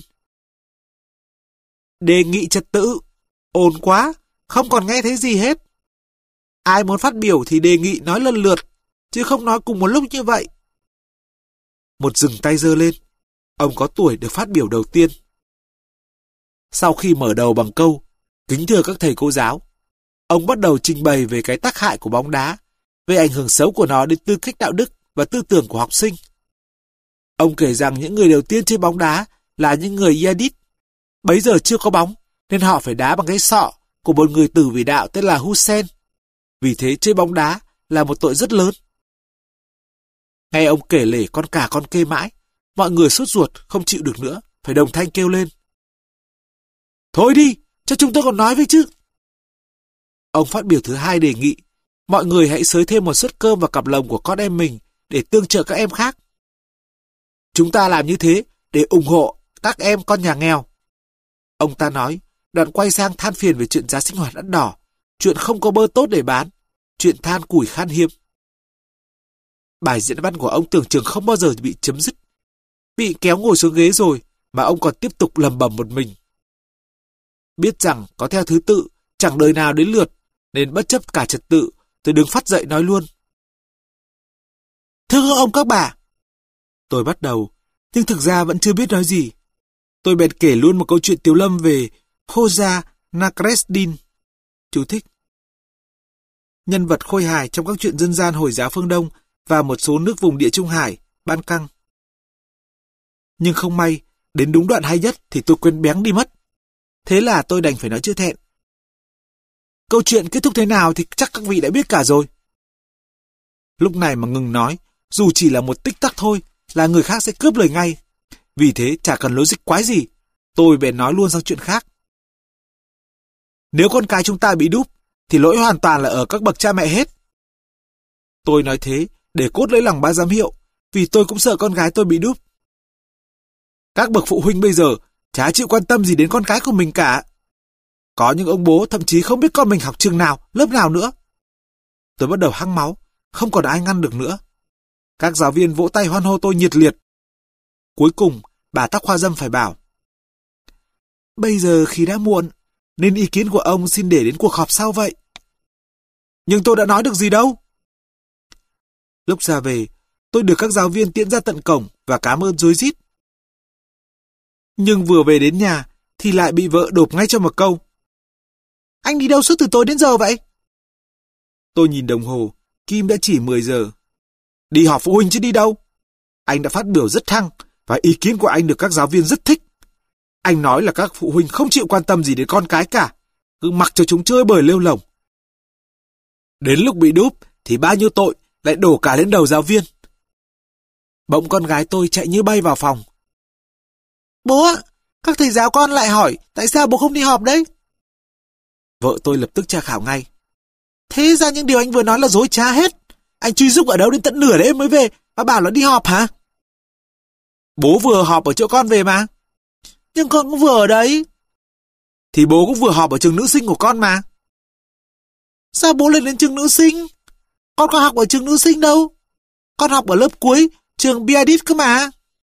Đề nghị trật tự. Ồn quá, không còn nghe thấy gì hết. Ai muốn phát biểu thì đề nghị nói lần lượt, chứ không nói cùng một lúc như vậy. Một dừng tay giơ lên. Ông có tuổi được phát biểu đầu tiên. Sau khi mở đầu bằng câu kính thưa các thầy cô giáo, ông bắt đầu trình bày về cái tác hại của bóng đá, về ảnh hưởng xấu của nó đến tư cách đạo đức và tư tưởng của học sinh. Ông kể rằng những người đầu tiên chơi bóng đá là những người Yadid. Bấy giờ chưa có bóng, nên họ phải đá bằng cái sọ của một người tử vì đạo tên là Hussein. Vì thế chơi bóng đá là một tội rất lớn. Nghe ông kể lể con cả con kê mãi, mọi người sốt ruột không chịu được nữa, phải đồng thanh kêu lên. Thôi đi, cho chúng tôi còn nói với chứ. Ông phát biểu thứ hai đề nghị, mọi người hãy xới thêm một suất cơm vào cặp lồng của con em mình để tương trợ các em khác. Chúng ta làm như thế để ủng hộ các em con nhà nghèo. Ông ta nói, đoạn quay sang than phiền về chuyện giá sinh hoạt đắt đỏ, chuyện không có bơ tốt để bán, chuyện than củi khan hiếm. Bài diễn văn của ông tưởng chừng không bao giờ bị chấm dứt. Bị kéo ngồi xuống ghế rồi mà ông còn tiếp tục lầm bầm một mình. Biết rằng có theo thứ tự, chẳng đời nào đến lượt, nên bất chấp cả trật tự, tôi đứng phát dậy nói luôn. Thưa ông các bà. Tôi bắt đầu, nhưng thực ra vẫn chưa biết nói gì. Tôi bèn kể luôn một câu chuyện Tiếu Lâm về Khoja Nakreddin. Chú thích. Nhân vật khôi hài trong các chuyện dân gian Hồi giáo phương Đông và một số nước vùng Địa Trung Hải, Ban Căng. Nhưng không may, đến đúng đoạn hay nhất thì tôi quên béng đi mất. Thế là tôi đành phải nói chưa thẹn. Câu chuyện kết thúc thế nào thì chắc các vị đã biết cả rồi. Lúc này mà ngừng nói, dù chỉ là một tích tắc thôi, là người khác sẽ cướp lời ngay. Vì thế chả cần logic quái gì, tôi bèn nói luôn sang chuyện khác. Nếu con cái chúng ta bị đúp, thì lỗi hoàn toàn là ở các bậc cha mẹ hết. Tôi nói thế để cốt lấy lòng ban giám hiệu, vì tôi cũng sợ con gái tôi bị đúp. Các bậc phụ huynh bây giờ chả chịu quan tâm gì đến con cái của mình cả. Có những ông bố thậm chí không biết con mình học trường nào, lớp nào nữa. Tôi bắt đầu hăng máu, không còn ai ngăn được nữa. Các giáo viên vỗ tay hoan hô tôi nhiệt liệt. Cuối cùng, bà tóc hoa dâm phải bảo. Bây giờ khi đã muộn, nên ý kiến của ông xin để đến cuộc họp sau vậy. Nhưng tôi đã nói được gì đâu. Lúc ra về, tôi được các giáo viên tiễn ra tận cổng và cảm ơn rối rít. Nhưng vừa về đến nhà, thì lại bị vợ độp ngay cho một câu. Anh đi đâu suốt từ tối đến giờ vậy? Tôi nhìn đồng hồ, kim đã chỉ mười giờ. Đi họp phụ huynh chứ đi đâu. Anh đã phát biểu rất hăng, và ý kiến của anh được các giáo viên rất thích. Anh nói là các phụ huynh không chịu quan tâm gì đến con cái cả, cứ mặc cho chúng chơi bời lêu lổng. Đến lúc bị đúp thì bao nhiêu tội lại đổ cả lên đầu giáo viên. Bỗng con gái tôi chạy như bay vào phòng. Bố ạ, các thầy giáo con lại hỏi tại sao bố không đi họp đấy? Vợ tôi lập tức tra khảo ngay. Thế ra những điều anh vừa nói là dối trá hết. Anh truy giúp ở đâu đến tận nửa đêm mới về mà bảo là đi họp hả? Bố vừa họp ở chỗ con về mà. Nhưng con cũng vừa ở đấy. Thì bố cũng vừa họp ở trường nữ sinh của con mà. Sao bố lên đến trường nữ sinh? Con có học ở trường nữ sinh đâu. Con học ở lớp cuối, trường Biadit cơ mà.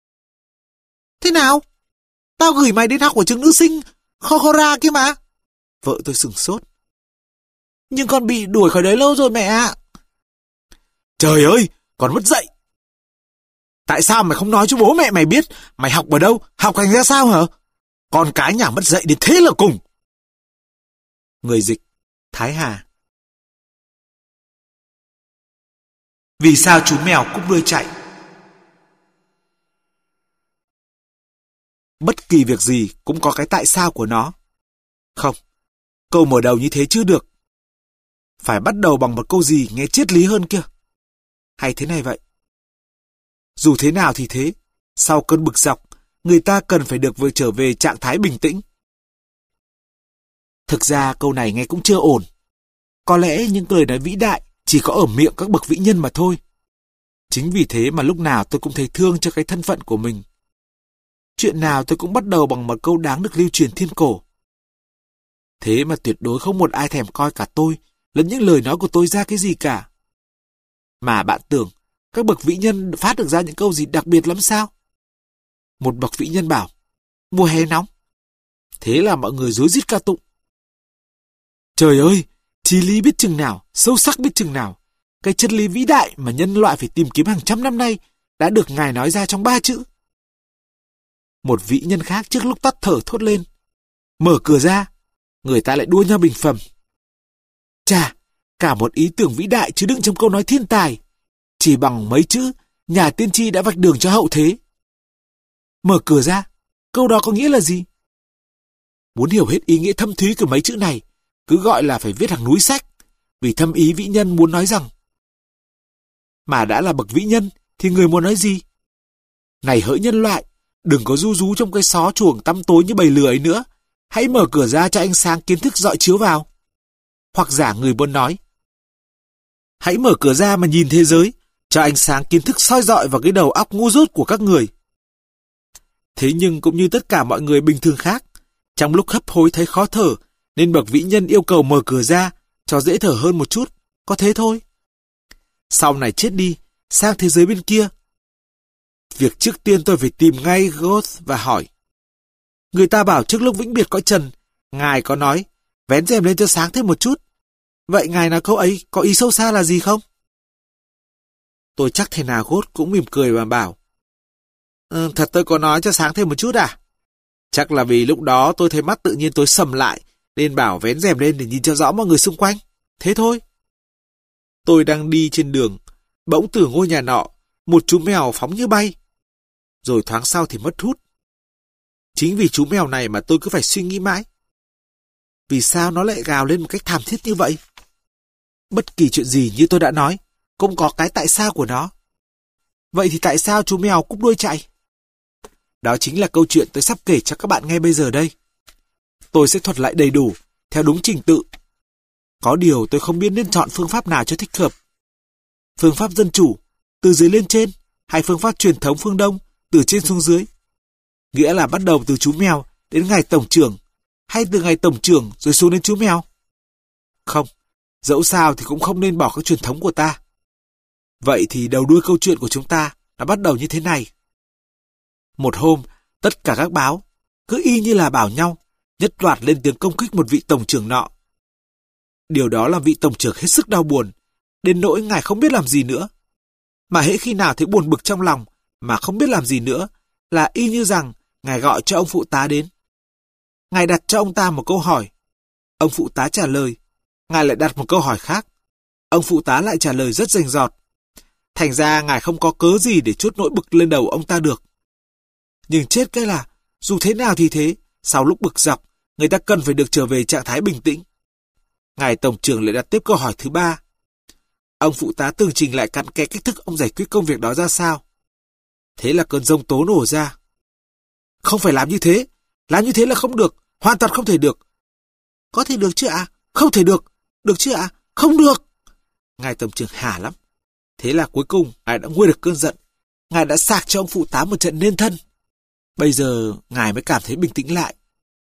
Thế nào? Tao gửi mày đến học ở trường nữ sinh Khokora kia mà. Vợ tôi sửng sốt. Nhưng con bị đuổi khỏi đấy lâu rồi mẹ ạ. Trời ơi, con mất dạy. Tại sao mày không nói cho bố mẹ mày biết mày học ở đâu, học hành ra sao hả? Con cái nhà mất dạy đến thế là cùng. Người dịch, Thái Hà. Vì sao chú mèo cúp đuôi chạy? Bất kỳ việc gì cũng có cái tại sao của nó. Không, câu mở đầu như thế chưa được. Phải bắt đầu bằng một câu gì nghe triết lý hơn kia. Hay thế này vậy. Dù thế nào thì thế, sau cơn bực dọc, người ta cần phải được vừa trở về trạng thái bình tĩnh. Thực ra câu này nghe cũng chưa ổn. Có lẽ những lời nói vĩ đại chỉ có ở miệng các bậc vĩ nhân mà thôi. Chính vì thế mà lúc nào tôi cũng thấy thương cho cái thân phận của mình. Chuyện nào tôi cũng bắt đầu bằng một câu đáng được lưu truyền thiên cổ. Thế mà tuyệt đối không một ai thèm coi cả tôi lẫn những lời nói của tôi ra cái gì cả. Mà bạn tưởng các bậc vĩ nhân phát được ra những câu gì đặc biệt lắm sao? Một bậc vĩ nhân bảo, mùa hè nóng. Thế là mọi người rối rít ca tụng. Trời ơi, chí lý biết chừng nào, sâu sắc biết chừng nào. Cái chân lý vĩ đại mà nhân loại phải tìm kiếm hàng trăm năm nay đã được Ngài nói ra trong ba chữ. Một vị nhân khác trước lúc tắt thở thốt lên. Mở cửa ra, người ta lại đua nhau bình phẩm. Chà, cả một ý tưởng vĩ đại chứa đựng trong câu nói thiên tài. Chỉ bằng mấy chữ, nhà tiên tri đã vạch đường cho hậu thế. Mở cửa ra, câu đó có nghĩa là gì? Muốn hiểu hết ý nghĩa thâm thúy của mấy chữ này, cứ gọi là phải viết hàng núi sách, vì thâm ý vĩ nhân muốn nói rằng. Mà đã là bậc vĩ nhân, thì người muốn nói gì? Này hỡi nhân loại, đừng có ru rú trong cái xó chuồng tăm tối như bầy lừa ấy nữa. Hãy mở cửa ra cho ánh sáng kiến thức rọi chiếu vào. Hoặc giả người muốn nói. Hãy mở cửa ra mà nhìn thế giới, cho ánh sáng kiến thức soi rọi vào cái đầu óc ngu dốt của các người. Thế nhưng cũng như tất cả mọi người bình thường khác, trong lúc hấp hối thấy khó thở, nên bậc vĩ nhân yêu cầu mở cửa ra, cho dễ thở hơn một chút, có thế thôi. Sau này chết đi, sang thế giới bên kia. Việc trước tiên tôi phải tìm ngay Goethe và hỏi. Người ta bảo trước lúc vĩnh biệt cõi trần, Ngài có nói, vén rèm lên cho sáng thêm một chút. Vậy Ngài nói câu ấy có ý sâu xa là gì không? Tôi chắc thầy nào Goethe cũng mỉm cười và bảo. Ừ, thật tôi có nói cho sáng thêm một chút à? Chắc là vì lúc đó tôi thấy mắt tự nhiên tối sầm lại, nên bảo vén rèm lên để nhìn cho rõ mọi người xung quanh. Thế thôi. Tôi đang đi trên đường, bỗng từ ngôi nhà nọ, một chú mèo phóng như bay. Rồi thoáng sau thì mất hút. Chính vì chú mèo này mà tôi cứ phải suy nghĩ mãi. Vì sao nó lại gào lên một cách thảm thiết như vậy? Bất kỳ chuyện gì như tôi đã nói, cũng có cái tại sao của nó. Vậy thì tại sao chú mèo cúp đuôi chạy? Đó chính là câu chuyện tôi sắp kể cho các bạn nghe bây giờ đây. Tôi sẽ thuật lại đầy đủ, theo đúng trình tự. Có điều tôi không biết nên chọn phương pháp nào cho thích hợp. Phương pháp dân chủ, từ dưới lên trên, hay phương pháp truyền thống phương Đông, từ trên xuống dưới. Nghĩa là bắt đầu từ chú mèo đến ngài tổng trưởng, hay từ ngài tổng trưởng rồi xuống đến chú mèo. Không, dẫu sao thì cũng không nên bỏ các truyền thống của ta. Vậy thì đầu đuôi câu chuyện của chúng ta nó bắt đầu như thế này. Một hôm, tất cả các báo, cứ y như là bảo nhau, nhất loạt lên tiếng công kích một vị tổng trưởng nọ. Điều đó làm vị tổng trưởng hết sức đau buồn, đến nỗi ngài không biết làm gì nữa. Mà hễ khi nào thấy buồn bực trong lòng mà không biết làm gì nữa, là y như rằng ngài gọi cho ông phụ tá đến. Ngài đặt cho ông ta một câu hỏi. Ông phụ tá trả lời. Ngài lại đặt một câu hỏi khác. Ông phụ tá lại trả lời rất rành rọt. Thành ra ngài không có cớ gì để trút nỗi bực lên đầu ông ta được. Nhưng chết cái là, dù thế nào thì thế, sau lúc bực dọc, người ta cần phải được trở về trạng thái bình tĩnh. Ngài tổng trưởng lại đặt tiếp câu hỏi thứ ba. Ông phụ tá tường trình lại cặn kẽ cách thức ông giải quyết công việc đó ra sao. Thế là cơn giông tố nổ ra. Không phải làm như thế, làm như thế là không được, hoàn toàn không thể được. Có thể được chứ ạ? À? Không thể được. Được chứ ạ? À? Không được. Ngài tổng trưởng hả lắm. Thế là cuối cùng ngài đã nguôi được cơn giận. Ngài đã sạc cho ông phụ tá một trận nên thân. Bây giờ ngài mới cảm thấy bình tĩnh lại.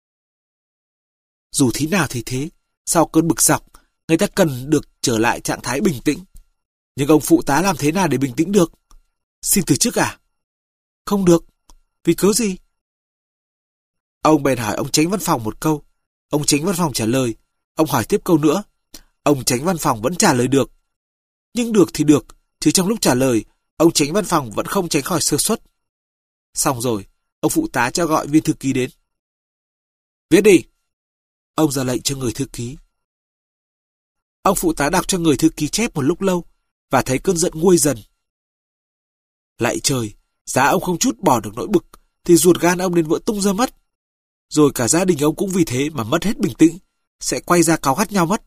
Dù thế nào thì thế, sau cơn bực dọc, người ta cần được trở lại trạng thái bình tĩnh. Nhưng ông phụ tá làm thế nào để bình tĩnh được? Xin từ chức à? Không được. Vì cớ gì? Ông bèn hỏi ông chánh văn phòng một câu. Ông chánh văn phòng trả lời. Ông hỏi tiếp câu nữa. Ông chánh văn phòng vẫn trả lời được. Nhưng được thì được, chứ trong lúc trả lời, ông chánh văn phòng vẫn không tránh khỏi sơ suất. Xong rồi, ông phụ tá cho gọi viên thư ký đến. Viết đi. Ông ra lệnh cho người thư ký. Ông phụ tá đọc cho người thư ký chép một lúc lâu, và thấy cơn giận nguôi dần. Lạy trời, giá ông không chút bỏ được nỗi bực, thì ruột gan ông đến vỡ tung ra mất. Rồi cả gia đình ông cũng vì thế mà mất hết bình tĩnh, sẽ quay ra cáu gắt nhau mất.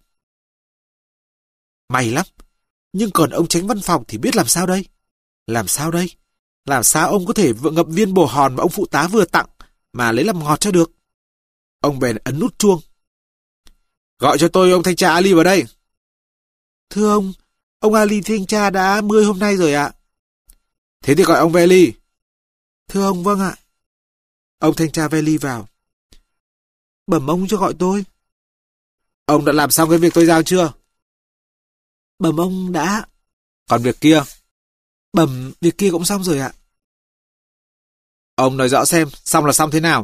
May lắm, nhưng còn ông chánh văn phòng thì biết làm sao đây? Làm sao đây? Làm sao ông có thể ngậm viên bồ hòn mà ông phụ tá vừa tặng mà lấy làm ngọt cho được? Ông bèn ấn nút chuông. Gọi cho tôi ông thanh tra Ali vào đây. Thưa ông, ông Ali thanh tra đã mươi hôm nay rồi ạ. Thế thì gọi ông Veli. Thưa ông, vâng ạ. Ông thanh tra Veli vào. Bẩm ông cho gọi tôi. Ông đã làm xong cái việc tôi giao chưa? Bẩm ông đã. Còn việc kia? Bẩm, việc kia cũng xong rồi ạ. Ông nói rõ xem, xong là xong thế nào?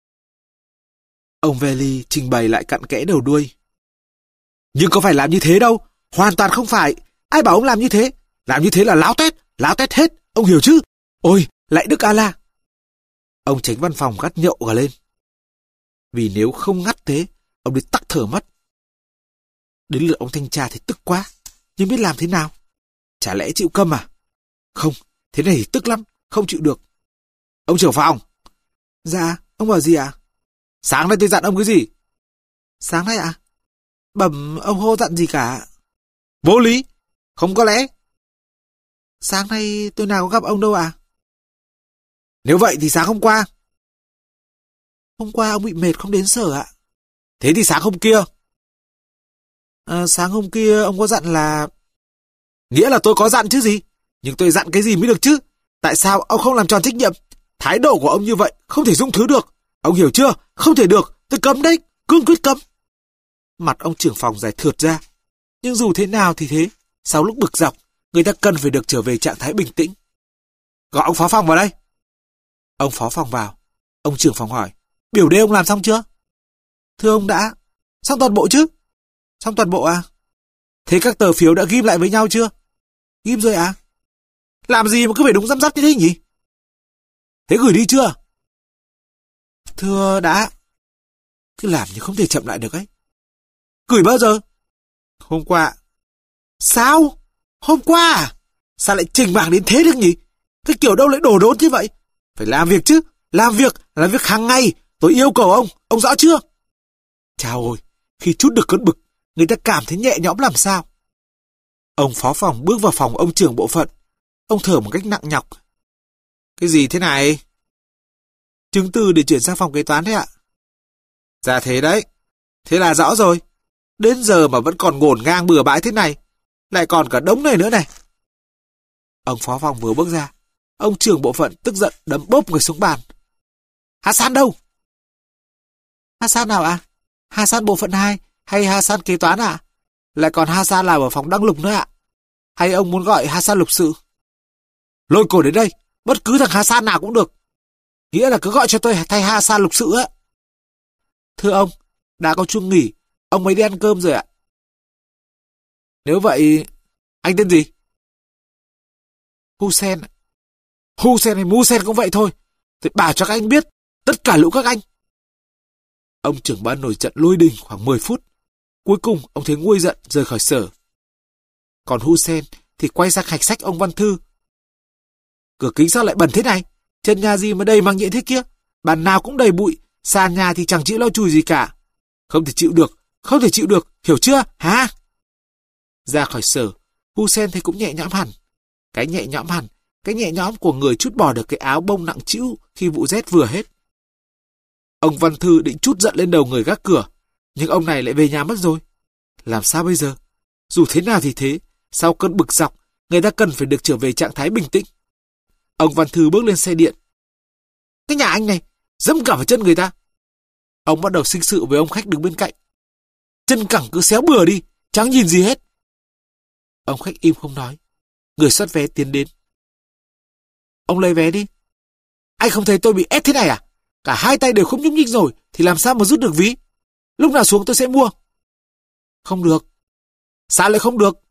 Ông Veli trình bày lại cặn kẽ đầu đuôi. Nhưng có phải làm như thế đâu, hoàn toàn không phải. Ai bảo ông làm như thế? Làm như thế là láo tét, láo tét hết, ông hiểu chứ? Ôi, lại Đức A-la. Ông chánh văn phòng gắt nhậu cả lên. Vì nếu không ngắt thế, ông đi tắc thở mất. Đến lượt ông thanh tra thì tức quá, nhưng biết làm thế nào? Chả lẽ chịu câm à? Không, thế này thì tức lắm, không chịu được. Ông trưởng phòng. Dạ, ông bảo gì ạ? Sáng nay tôi dặn ông cái gì? Sáng nay ạ? Bẩm, ông hô dặn gì cả? Vô lý, không có lẽ. Sáng nay tôi nào có gặp ông đâu ạ? Nếu vậy thì sáng hôm qua. Hôm qua ông bị mệt không đến sở ạ. Thế thì sáng hôm kia. À, sáng hôm kia ông có dặn là... Nghĩa là tôi có dặn chứ gì. Nhưng tôi dặn cái gì mới được chứ? Tại sao ông không làm tròn trách nhiệm? Thái độ của ông như vậy không thể dung thứ được. Ông hiểu chưa? Không thể được. Tôi cấm đấy. Cương quyết cấm. Mặt ông trưởng phòng dài thượt ra. Nhưng dù thế nào thì thế. Sau lúc bực dọc, người ta cần phải được trở về trạng thái bình tĩnh. Gọi ông phó phòng vào đây. Ông phó phòng vào. Ông trưởng phòng hỏi. Biểu đề ông làm xong chưa? Thưa ông đã. Xong toàn bộ chứ? Xong toàn bộ à? Thế các tờ phiếu đã ghim lại với nhau chưa? Ghim rồi à? Làm gì mà cứ phải đúng răm rắp như thế nhỉ? Thế gửi đi chưa? Thưa đã. Cứ làm như không thể chậm lại được ấy. Gửi bao giờ? Hôm qua. Sao? Hôm qua à? Sao lại trình bảng đến thế được nhỉ? Cái kiểu đâu lại đổ đốn như vậy? Phải làm việc chứ. Làm việc, làm việc hàng ngày. Tôi yêu cầu ông, ông rõ chưa? Chao ôi, khi trút được cơn bực, người ta cảm thấy nhẹ nhõm làm sao. Ông phó phòng bước vào phòng ông trưởng bộ phận. Ông thở một cách nặng nhọc. Cái gì thế này? Chứng từ để chuyển sang phòng kế toán đấy ạ. Dạ thế đấy. Thế là rõ rồi. Đến giờ mà vẫn còn ngổn ngang bừa bãi thế này. Lại còn cả đống này nữa này. Ông phó phòng vừa bước ra. Ông trưởng bộ phận tức giận đấm bốp người xuống bàn. Hassan đâu? Hassan nào ạ? À? Hassan bộ phận hai hay Hassan kế toán ạ? À? Lại còn Hassan làm ở phòng đăng lục nữa ạ? À? Hay ông muốn gọi Hassan lục sự? Lôi cổ đến đây. Bất cứ thằng Hassan nào cũng được. Nghĩa là cứ gọi cho tôi thay Hassan lục sự á. Thưa ông, đã có chuông nghỉ. Ông mới đi ăn cơm rồi ạ. Nếu vậy, anh tên gì? Hussein. Hussein hay Musen cũng vậy thôi. Tôi bảo cho các anh biết. Tất cả lũ các anh. Ông trưởng ban nổi trận lôi đình khoảng mười phút. Cuối cùng ông thấy nguôi giận rời khỏi sở. Còn Hussein thì quay sang hạch sách ông Văn Thư. Cửa kính sao lại bẩn thế này? Chân nhà gì mà đầy măng nhện thế kia? Bàn nào cũng đầy bụi. Sàn nhà thì chẳng chịu lau chùi gì cả. Không thể chịu được. Không thể chịu được. Hiểu chưa? Hả? Ra khỏi sở, Hussein thấy cũng nhẹ nhõm hẳn. Cái nhẹ nhõm hẳn. Cái nhẹ nhõm của người trút bỏ được cái áo bông nặng trĩu khi vụ rét vừa hết. Ông Văn Thư định trút giận lên đầu người gác cửa. Nhưng ông này lại về nhà mất rồi. Làm sao bây giờ? Dù thế nào thì thế. Sau cơn bực dọc, người ta cần phải được trở về trạng thái bình tĩnh. Ông Văn Thư bước lên xe điện. Cái nhà anh này, dẫm cả vào chân người ta. Ông bắt đầu sinh sự với ông khách đứng bên cạnh. Chân cẳng cứ xéo bừa đi, chẳng nhìn gì hết. Ông khách im không nói. Người soát vé tiến đến. Ông lấy vé đi. Anh không thấy tôi bị ép thế này à? Cả hai tay đều không nhúc nhích rồi, thì làm sao mà rút được ví? Lúc nào xuống tôi sẽ mua. Không được. Sao lại không được?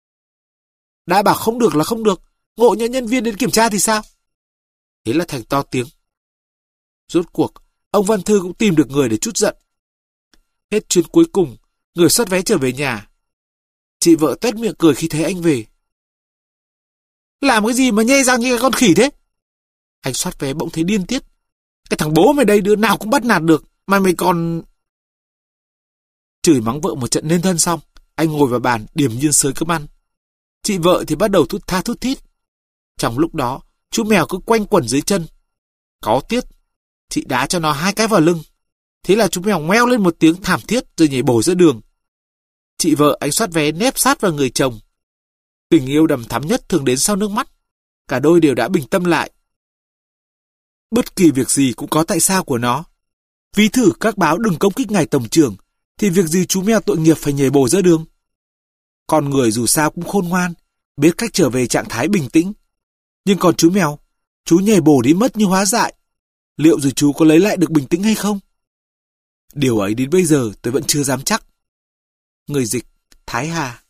Đã bảo không được là không được. Ngộ nhỡ nhân viên đến kiểm tra thì sao? Thế là thành to tiếng. Rốt cuộc, ông Văn Thư cũng tìm được người để trút giận. Hết chuyến cuối cùng, người soát vé trở về nhà. Chị vợ tuét miệng cười khi thấy anh về. Làm cái gì mà nhây răng như cái con khỉ thế? Anh soát vé bỗng thấy điên tiết. Cái thằng bố mày đây đứa nào cũng bắt nạt được, mà mày còn... Chửi mắng vợ một trận nên thân xong, anh ngồi vào bàn điềm nhiên xới cơm ăn. Chị vợ thì bắt đầu thút tha thút thít. Trong lúc đó, chú mèo cứ quanh quẩn dưới chân. Có tiết, chị đá cho nó hai cái vào lưng. Thế là chú mèo ngoeo lên một tiếng thảm thiết rồi nhảy bổ giữa đường. Chị vợ anh soát vé nép sát vào người chồng. Tình yêu đầm thắm nhất thường đến sau nước mắt. Cả đôi đều đã bình tâm lại. Bất kỳ việc gì cũng có tại sao của nó. Ví thử các báo đừng công kích ngài tổng trưởng, thì việc gì chú mèo tội nghiệp phải nhảy bổ giữa đường. Con người dù sao cũng khôn ngoan, biết cách trở về trạng thái bình tĩnh. Nhưng còn chú mèo, chú nhảy bổ đi mất như hóa dại. Liệu rồi chú có lấy lại được bình tĩnh hay không? Điều ấy đến bây giờ tôi vẫn chưa dám chắc. Người dịch Thái Hà.